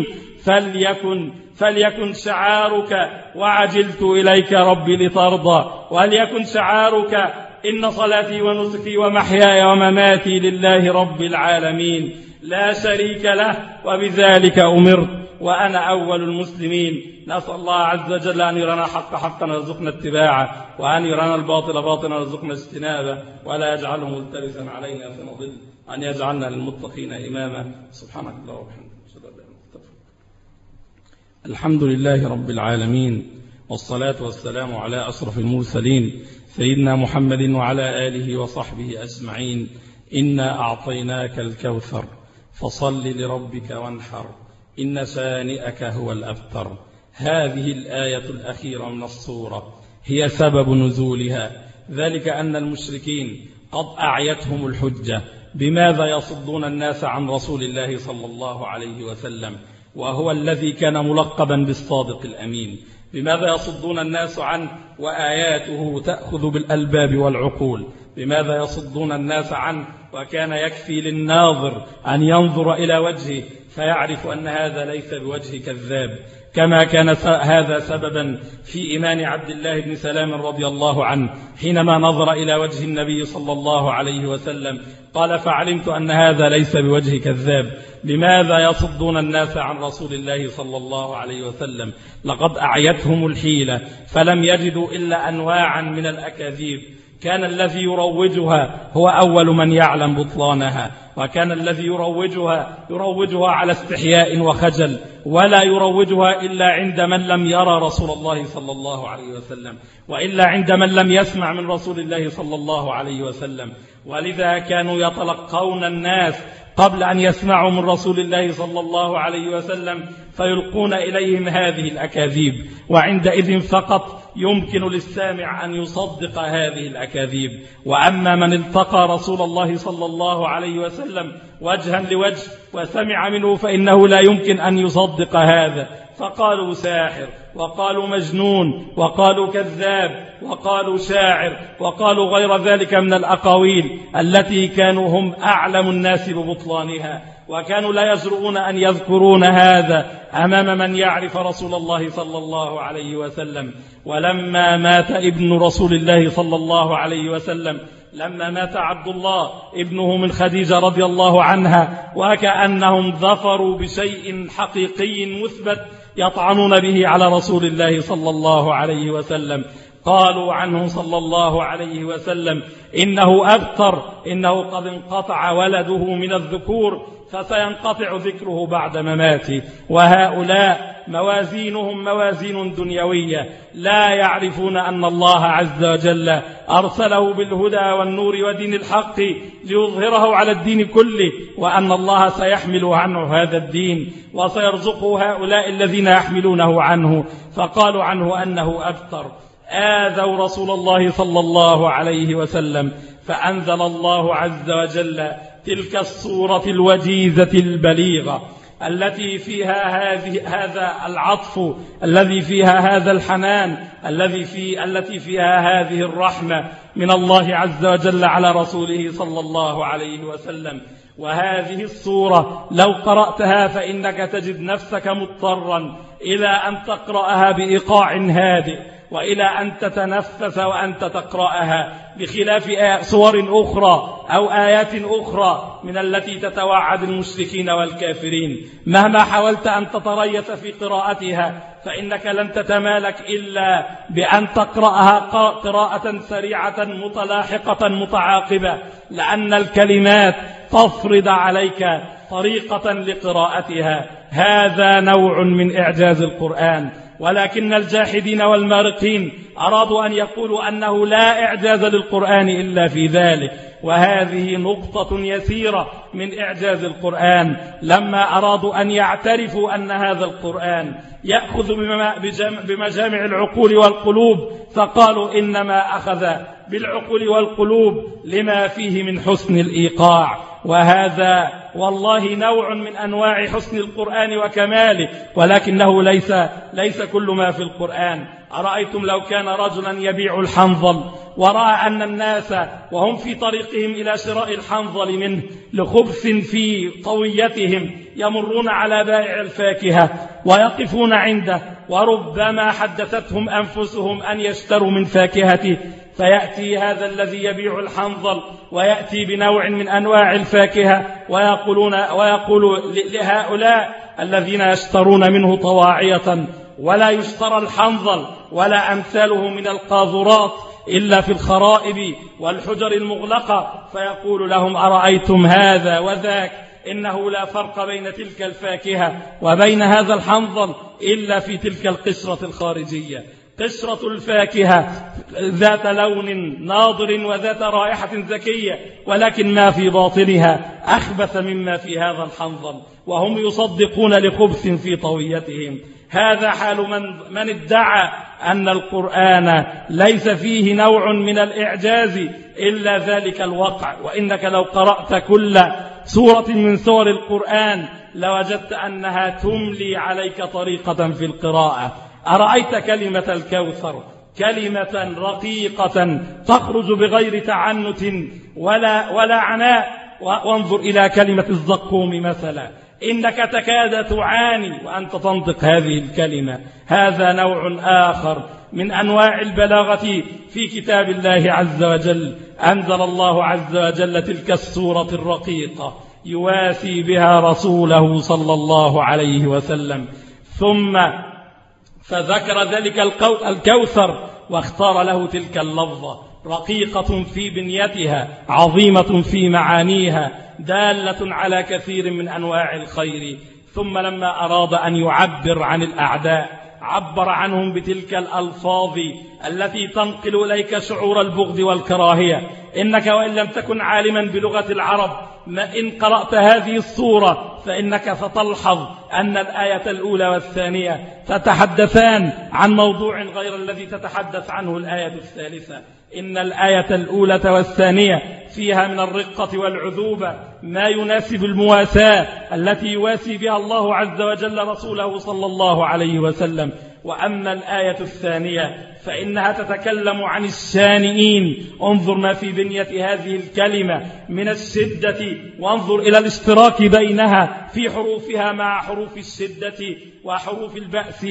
فليكن فليكن شعارك وعجلت إليك ربي لترضى، وليكن شعارك إن صلاتي ونسكي ومحياي ومماتي لله رب العالمين. لا شريك له، وبذلك أمرت وأنا أول المسلمين. نسأل الله عز وجل أن يرانا حق حقا ويرزقنا اتباعه، وأن يرانا الباطل باطلا ويرزقنا اجتنابه، ولا يجعله ملتبسا علينا فنضل، أن يجعلنا للمتقين إماما. سبحانك اللهم وبحمدك. الحمد لله رب العالمين، والصلاة والسلام على أشرف المرسلين سيدنا محمد وعلى آله وصحبه أجمعين. إنا أعطيناك الكوثر فصل لربك وانحر، إن شانئك هو الأبتر. هذه الآية الأخيرة من السورة هي سبب نزولها، ذلك أن المشركين قد أعيتهم الحجة بماذا يصدون الناس عن رسول الله صلى الله عليه وسلم، وهو الذي كان ملقبا بالصادق الأمين. بماذا يصدون الناس عنه وآياته تأخذ بالألباب والعقول؟ بماذا يصدون الناس عنه وكان يكفي للناظر أن ينظر إلى وجهه فيعرف أن هذا ليس بوجه كذاب، كما كان هذا سببا في إيمان عبد الله بن سلام رضي الله عنه حينما نظر إلى وجه النبي صلى الله عليه وسلم قال فعلمت أن هذا ليس بوجه كذاب. لماذا يصدون الناس عن رسول الله صلى الله عليه وسلم؟ لقد أعيتهم الحيلة فلم يجدوا إلا أنواعا من الأكاذيب، كان الذي يروجها هو أول من يعلم بطلانها، وكان الذي يروجها يروجها على استحياء وخجل، ولا يروجها إلا عند من لم يرى رسول الله صلى الله عليه وسلم، وإلا عند من لم يسمع من رسول الله صلى الله عليه وسلم. ولذا كانوا يتلقون الناس قبل أن يسمعوا من رسول الله صلى الله عليه وسلم فيلقون إليهم هذه الأكاذيب، وعندئذ فقط يمكن للسامع أن يصدق هذه الأكاذيب. وأما من التقى رسول الله صلى الله عليه وسلم وجها لوجه وسمع منه فإنه لا يمكن أن يصدق هذا، فقالوا ساحر، وقالوا مجنون، وقالوا كذاب، وقالوا شاعر، وقالوا غير ذلك من الأقاويل التي كانوا هم أعلم الناس ببطلانها، وكانوا لا يجرؤون أن يذكرون هذا أمام من يعرف رسول الله صلى الله عليه وسلم. ولما مات ابن رسول الله صلى الله عليه وسلم، لما مات عبد الله ابنه من خديجة رضي الله عنها، وكأنهم ظفروا بشيء حقيقي مثبت يطعنون به على رسول الله صلى الله عليه وسلم، قالوا عنه صلى الله عليه وسلم إنه أبتر، إنه قد انقطع ولده من الذكور فسينقطع ذكره بعد مماته. وهؤلاء موازينهم موازين دنيوية، لا يعرفون أن الله عز وجل أرسله بالهدى والنور ودين الحق ليظهره على الدين كله، وأن الله سيحمل عنه هذا الدين وسيرزقه هؤلاء الذين يحملونه عنه. فقالوا عنه أنه أبتر، آذوا رسول الله صلى الله عليه وسلم، فأنزل الله عز وجل تلك الصورة الوجيزة البليغة التي فيها هذه هذا العطف، الذي فيها هذا الحنان، الذي في التي فيها هذه الرحمة من الله عز وجل على رسوله صلى الله عليه وسلم. وهذه الصورة لو قرأتها فإنك تجد نفسك مضطرا إلى أن تقرأها بإيقاع هادئ، وإلى أن تتنفس وأنت تقرأها، بخلاف صور أخرى أو آيات أخرى من التي تتوعد المشركين والكافرين. مهما حاولت أن تتريث في قراءتها فإنك لن تتمالك إلا بأن تقرأها قراءة سريعة متلاحقة متعاقبة، لأن الكلمات تفرض عليك طريقة لقراءتها. هذا نوع من إعجاز القرآن، ولكن الجاحدين والمارقين أرادوا أن يقولوا أنه لا إعجاز للقرآن إلا في ذلك، وهذه نقطة يسيرة من إعجاز القرآن. لما أرادوا أن يعترفوا أن هذا القرآن يأخذ بمجامع العقول والقلوب فقالوا إنما أخذ بالعقول والقلوب لما فيه من حسن الإيقاع، وهذا والله نوع من أنواع حسن القرآن وكماله، ولكنه ليس ليس كل ما في القرآن. أرأيتم لو كان رجلا يبيع الحنظل ورأى أن الناس وهم في طريقهم إلى شراء الحنظل منه لخبث في طويتهم يمرون على بائع الفاكهة ويقفون عنده وربما حدثتهم أنفسهم أن يشتروا من فاكهته، فيأتي هذا الذي يبيع الحنظل ويأتي بنوع من أنواع الفاكهة ويقولون ويقول لهؤلاء الذين يشترون منه طواعية: ولا يشترى الحنظل ولا أمثاله من القاذورات إلا في الخرائب والحجر المغلقة. فيقول لهم: أرأيتم هذا وذاك، إنه لا فرق بين تلك الفاكهة وبين هذا الحنظل إلا في تلك القشرة الخارجية. قشرة الفاكهة ذات لون ناضر وذات رائحة زكية، ولكن ما في باطنها أخبث مما في هذا الحنظل، وهم يصدقون لخبث في طويتهم. هذا حال من, من ادعى أن القرآن ليس فيه نوع من الإعجاز إلا ذلك الوقع. وإنك لو قرأت كل سورة من سور القرآن لوجدت أنها تملي عليك طريقة في القراءة. أرأيت كلمة الكوثر، كلمة رقيقة تخرج بغير تعنت ولا, ولا عناء. وانظر إلى كلمة الزقوم مثلا، إنك تكاد تعاني وأنت تنطق هذه الكلمة. هذا نوع آخر من أنواع البلاغة في كتاب الله عز وجل. أنزل الله عز وجل تلك السورة الرقيقة يواسي بها رسوله صلى الله عليه وسلم، ثم فذكر ذلك الكوثر واختار له تلك اللفظة، رقيقة في بنيتها، عظيمة في معانيها، دالة على كثير من أنواع الخير. ثم لما أراد أن يعبر عن الأعداء عبر عنهم بتلك الألفاظ التي تنقل إليك شعور البغض والكراهية. إنك وإن لم تكن عالما بلغة العرب، ما إن قرأت هذه السورة فإنك ستلحظ أن الآية الأولى والثانية تتحدثان عن موضوع غير الذي تتحدث عنه الآية الثالثة. إن الآية الأولى والثانية فيها من الرقة والعذوبة ما يناسب المواساة التي يواسي بها الله عز وجل رسوله صلى الله عليه وسلم. وأما الآية الثانية فإنها تتكلم عن الشانئين. انظر ما في بنية هذه الكلمة من الشدة، وانظر إلى الاشتراك بينها في حروفها مع حروف الشدة وحروف البأس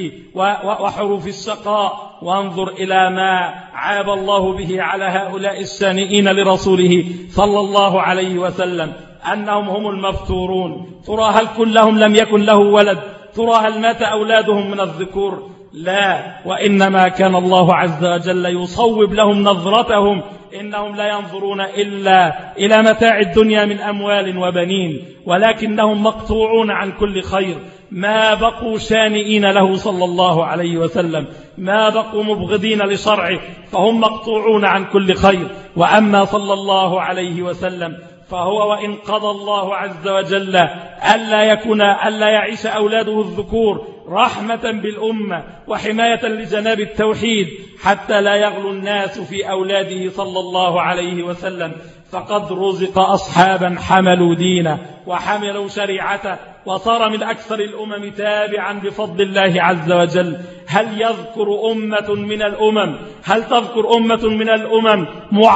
وحروف الشقاء. وانظر إلى ما عاب الله به على هؤلاء الشانئين لرسوله صلى الله عليه وسلم، أنهم هم المفتورون. ترى هل كلهم لم يكن له ولد؟ ترى هل مات أولادهم من الذكور؟ لا، وإنما كان الله عز وجل يصوب لهم نظرتهم. إنهم لا ينظرون إلا إلى متاع الدنيا من أموال وبنين، ولكنهم مقطوعون عن كل خير. ما بقوا شانئين له صلى الله عليه وسلم، ما بقوا مبغضين لشرعه، فهم مقطوعون عن كل خير. وأما صلى الله عليه وسلم فهو وإن قضى الله عز وجل ألا يكون ألا يعيش أولاده الذكور رحمة بالأمة وحماية لجناب التوحيد حتى لا يغلو الناس في أولاده صلى الله عليه وسلم، فقد رزق أصحابا حملوا دينه وحملوا شريعته وصار من أكثر الأمم تابعا بفضل الله عز وجل. هل يذكر أمة من الأمم هل تذكر أمة من الأمم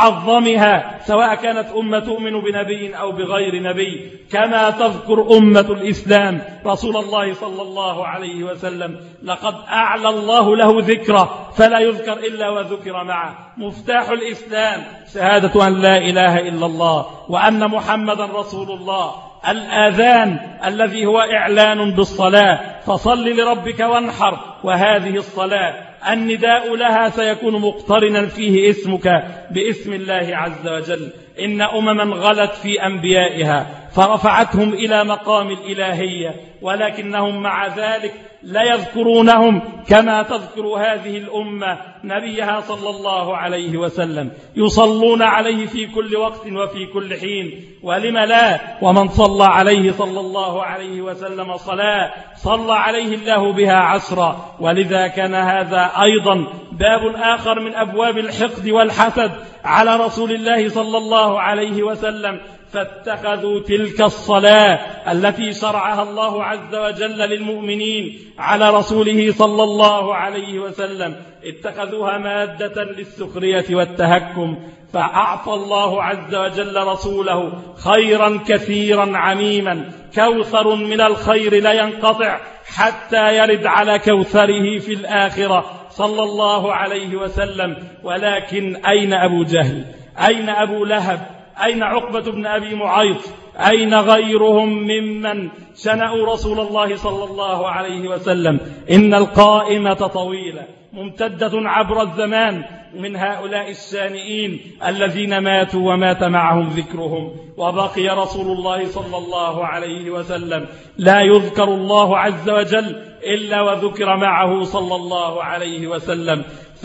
معظمها سواء كانت أمة تؤمن بنبي أو بغير نبي كما تذكر أمة الإسلام رسول الله صلى الله عليه وسلم؟ لقد أعلى الله له ذكره فلا يذكر إلا وذكر معه. مفتاح الإسلام شهادة أن لا إله إلا الله وأن محمدا رسول الله. الآذان الذي هو إعلان بالصلاة، فصل لربك وانحر، وهذه الصلاة النداء لها سيكون مقترنا فيه اسمك باسم الله عز وجل. إن أمما غلت في أنبيائها فرفعتهم إلى مقام الإلهية، ولكنهم مع ذلك لا يذكرونهم كما تذكر هذه الأمة نبيها صلى الله عليه وسلم. يصلون عليه في كل وقت وفي كل حين، ولم لا؟ ومن صلى عليه صلى الله عليه وسلم صلاة صلى عليه الله بها عشرا. ولذا كان هذا أيضا باب آخر من أبواب الحقد والحسد على رسول الله صلى الله عليه وسلم. فاتخذوا تلك الصلاة التي شرعها الله عز وجل للمؤمنين على رسوله صلى الله عليه وسلم اتخذوها مادة للسخرية والتهكم، فأعطى الله عز وجل رسوله خيرا كثيرا عميما، كوثر من الخير لا ينقطع حتى يرد على كوثره في الآخرة صلى الله عليه وسلم. ولكن أين أبو جهل؟ أين أبو لهب؟ أين عقبة بن أبي معيط؟ أين غيرهم ممن شنأوا رسول الله صلى الله عليه وسلم؟ إن القائمة طويلة ممتدة عبر الزمان من هؤلاء الشانئين الذين ماتوا ومات معهم ذكرهم، وبقي رسول الله صلى الله عليه وسلم لا يذكر الله عز وجل إلا وذكر معه صلى الله عليه وسلم.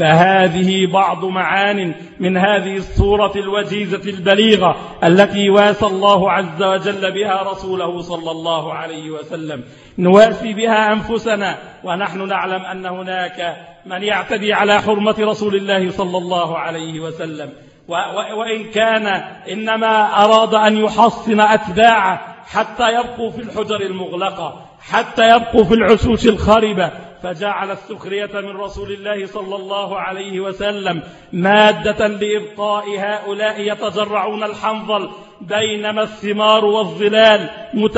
فهذه بعض معان من هذه الصورة الوجيزة البليغة التي واسى الله عز وجل بها رسوله صلى الله عليه وسلم، نواسي بها أنفسنا ونحن نعلم أن هناك من يعتدي على حرمة رسول الله صلى الله عليه وسلم، وإن كان إنما أراد أن يحصن أتباعه حتى يبقوا في الحجر المغلقة، حتى يبقوا في العشوش الخربة، فجعل السخرية من رسول الله صلى الله عليه وسلم مادة لإبقاء هؤلاء يتجرعون الحنظل، بينما الثمار والظلال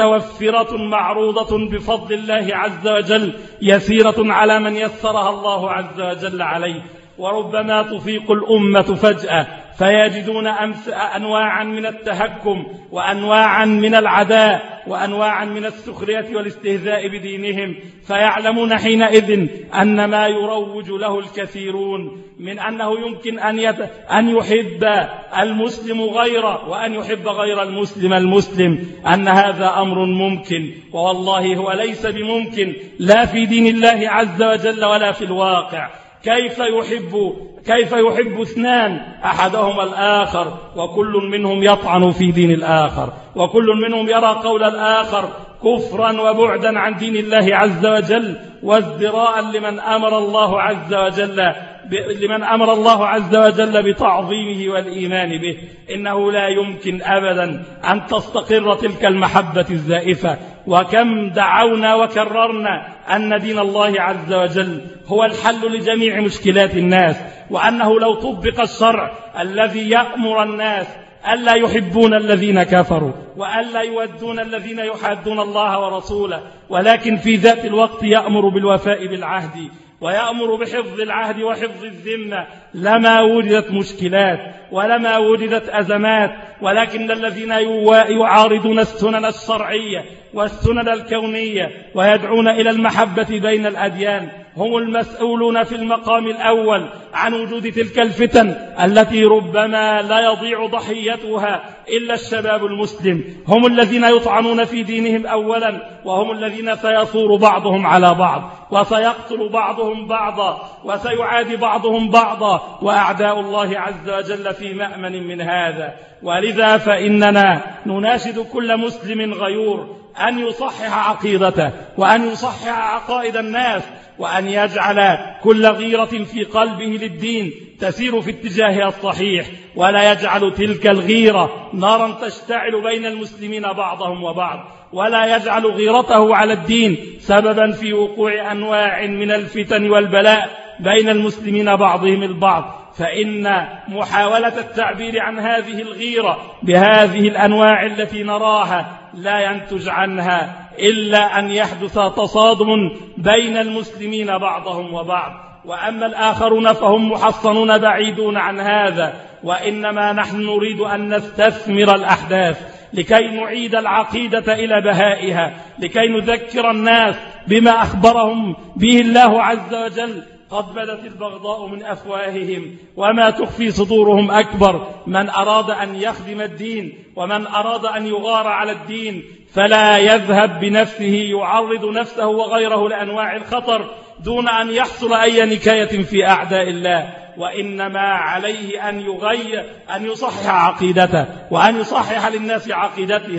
متوفرة معروضة بفضل الله عز وجل، يسيرة على من يسرها الله عز وجل عليه. وربما تفيق الأمة فجأة فيجدون أنواعا من التهكم وأنواعا من العداء وأنواعا من السخرية والاستهزاء بدينهم، فيعلمون حينئذ أن ما يروج له الكثيرون من أنه يمكن أن, يت... أن يحب المسلم غيره وأن يحب غير المسلم المسلم، أن هذا أمر ممكن، والله هو ليس بممكن لا في دين الله عز وجل ولا في الواقع. كيف يحب كيف يحب اثنان أحدهما الآخر وكل منهم يطعن في دين الآخر، وكل منهم يرى قول الآخر كفرا وبعدا عن دين الله عز وجل وازدراء لمن أمر الله عز وجل لمن أمر الله عز وجل بتعظيمه والإيمان به. إنه لا يمكن أبدا أن تستقر تلك المحبة الزائفة. وكم دعونا وكررنا أن دين الله عز وجل هو الحل لجميع مشكلات الناس، وأنه لو طبق الشرع الذي يأمر الناس ألا يحبون الذين كفروا وألا يودون الذين يحادون الله ورسوله، ولكن في ذات الوقت يأمر بالوفاء بالعهد ويأمر بحفظ العهد وحفظ الذمة، لما وجدت مشكلات ولما وجدت أزمات. ولكن الذين يعارضون السنن الشرعية والسنن الكونية ويدعون إلى المحبة بين الأديان هم المسؤولون في المقام الأول عن وجود تلك الفتن التي ربما لا يضيع ضحيتها إلا الشباب المسلم. هم الذين يطعنون في دينهم أولا، وهم الذين سيثور بعضهم على بعض وسيقتل بعضهم بعضا وسيعادي بعضهم بعضا، وأعداء الله عز وجل في مأمن من هذا. ولذا فإننا نناشد كل مسلم غيور أن يصحح عقيدته وأن يصحح عقائد الناس، وأن يجعل كل غيرة في قلبه للدين تسير في اتجاهها الصحيح، ولا يجعل تلك الغيرة نارا تشتعل بين المسلمين بعضهم وبعض، ولا يجعل غيرته على الدين سببا في وقوع أنواع من الفتن والبلاء بين المسلمين بعضهم البعض. فإن محاولة التعبير عن هذه الغيرة بهذه الأنواع التي نراها لا ينتج عنها إلا أن يحدث تصادم بين المسلمين بعضهم وبعض. وأما الآخرون فهم محصنون بعيدون عن هذا، وإنما نحن نريد أن نستثمر الأحداث لكي نعيد العقيدة إلى بهائها، لكي نذكر الناس بما أخبرهم به الله عز وجل. قد بدت البغضاء من أفواههم وما تخفي صدورهم أكبر. من أراد أن يخدم الدين ومن أراد أن يغار على الدين فلا يذهب بنفسه يعرض نفسه وغيره لأنواع الخطر دون أن يحصل أي نكاية في أعداء الله، وإنما عليه أن يغير أن يصحح عقيدته وأن يصحح للناس عقيدتها،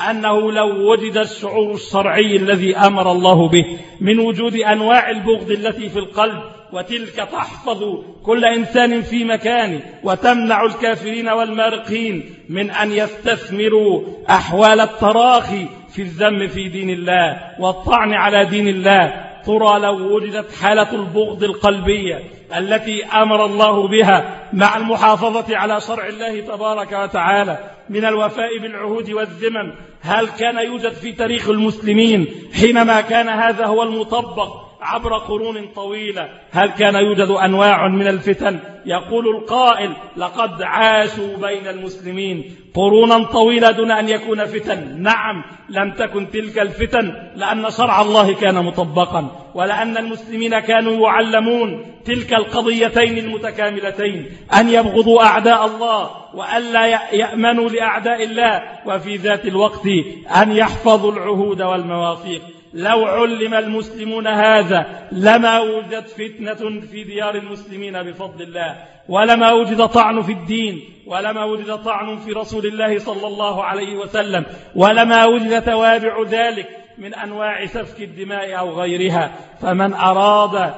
أنه لو وجد الشعور الشرعي الذي أمر الله به من وجود أنواع البغض التي في القلب، وتلك تحفظ كل إنسان في مكانه وتمنع الكافرين والمارقين من أن يستثمروا أحوال التراخي في الذم في دين الله والطعن على دين الله، ترى لو وجدت حالة البغض القلبية التي أمر الله بها مع المحافظة على شرع الله تبارك وتعالى من الوفاء بالعهود والذمم، هل كان يوجد في تاريخ المسلمين حينما كان هذا هو المطبق عبر قرون طويلة؟ هل كان يوجد أنواع من الفتن؟ يقول القائل: لقد عاشوا بين المسلمين قرونا طويلة دون أن يكون فتن. نعم، لم تكن تلك الفتن لأن شرع الله كان مطبقا، ولأن المسلمين كانوا يعلمون تلك القضيتين المتكاملتين، أن يبغضوا أعداء الله وألا يأمنوا لأعداء الله، وفي ذات الوقت أن يحفظوا العهود والمواثيق. لو علم المسلمون هذا لما وجدت فتنة في ديار المسلمين بفضل الله، ولما وجد طعن في الدين، ولما وجد طعن في رسول الله صلى الله عليه وسلم، ولما وجد توابع ذلك من أنواع سفك الدماء أو غيرها. فمن أراد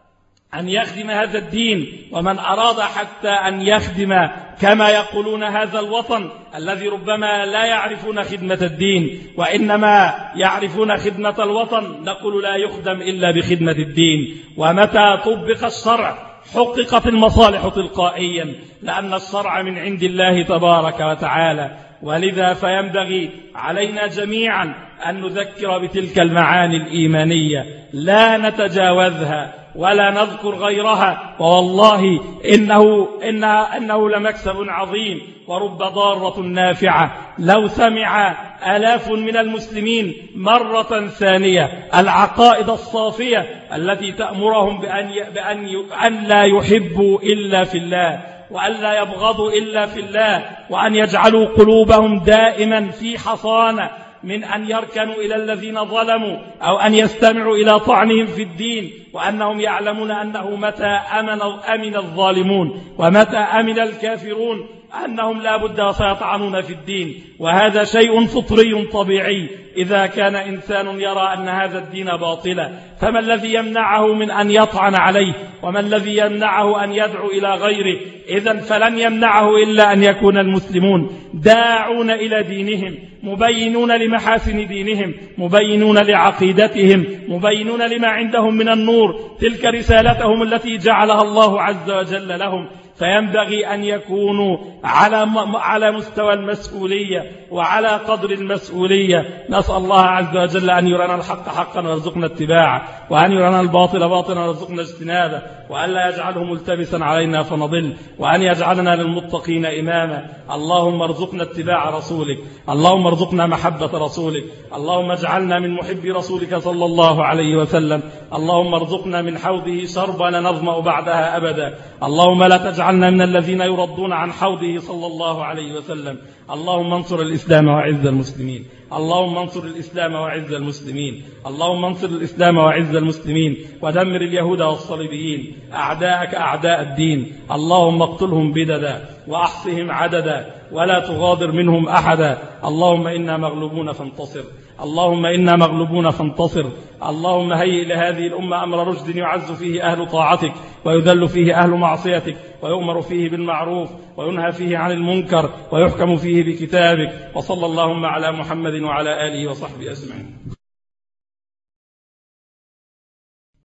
أن يخدم هذا الدين، ومن أراد حتى أن يخدم كما يقولون هذا الوطن الذي ربما لا يعرفون خدمة الدين وإنما يعرفون خدمة الوطن، نقول لا يخدم إلا بخدمة الدين. ومتى طبق الشرع حققت المصالح تلقائيا، لأن الشرع من عند الله تبارك وتعالى. ولذا فينبغي علينا جميعا أن نذكر بتلك المعاني الإيمانية، لا نتجاوزها ولا نذكر غيرها. ووالله إنه, إنه, إنه لمكسب عظيم ورب ضارة نافعة لو سمع آلاف من المسلمين مرة ثانية العقائد الصافية التي تأمرهم بأن, بأن, بأن لا يحبوا إلا في الله، وأن لا يبغضوا إلا في الله، وأن يجعلوا قلوبهم دائما في حصانة من أن يركنوا إلى الذين ظلموا أو أن يستمعوا إلى طعنهم في الدين، وأنهم يعلمون أنه متى أمن, أمن الظالمون ومتى أمن الكافرون أنهم لا بد وسيطعنون في الدين. وهذا شيء فطري طبيعي إذا كان إنسان يرى أن هذا الدين باطلا، فما الذي يمنعه من أن يطعن عليه؟ وما الذي يمنعه أن يدعو إلى غيره؟ إذن فلن يمنعه إلا أن يكون المسلمون داعون إلى دينهم، مبينون لمحاسن دينهم، مبينون لعقيدتهم، مبينون لما عندهم من النور، تلك رسالتهم التي جعلها الله عز وجل لهم. فينبغي أن يكونوا على على مستوى المسؤولية وعلى قدر المسؤولية. نسأل الله عز وجل أن يرنا الحق حقا ويرزقنا اتباعه، وأن يرنا الباطل باطلا ويرزقنا اجتنابه، وأن لا يجعله ملتبسا علينا فنضل، وأن يجعلنا للمتقين إماما. اللهم ارزقنا اتباع رسولك، اللهم ارزقنا محبة رسولك، اللهم اجعلنا من محب رسولك صلى الله عليه وسلم، اللهم ارزقنا من حوضه شربا لا نظمأ بعدها أبدا، اللهم لا تجعلنا من الذين يردون عن حوضه صلى الله عليه وسلم. اللهم انصر الإسلام وعز المسلمين، اللهم انصر الإسلام وعز المسلمين، اللهم انصر الإسلام وعز المسلمين، ودمر اليهود والصليبيين أعداءك أعداء الدين. اللهم اقتلهم بددا وأحصهم عددا ولا تغادر منهم أحدا. اللهم إنا مغلوبون فانتصر، اللهم إنا مغلوبون فانتصر. اللهم هيئ لهذه الأمة أمر رشد يعز فيه أهل طاعتك ويذل فيه أهل معصيتك، ويؤمر فيه بالمعروف وينهى فيه عن المنكر، ويحكم فيه بكتابك. وصلى اللهم على محمد وعلى آله وصحبه أجمعين.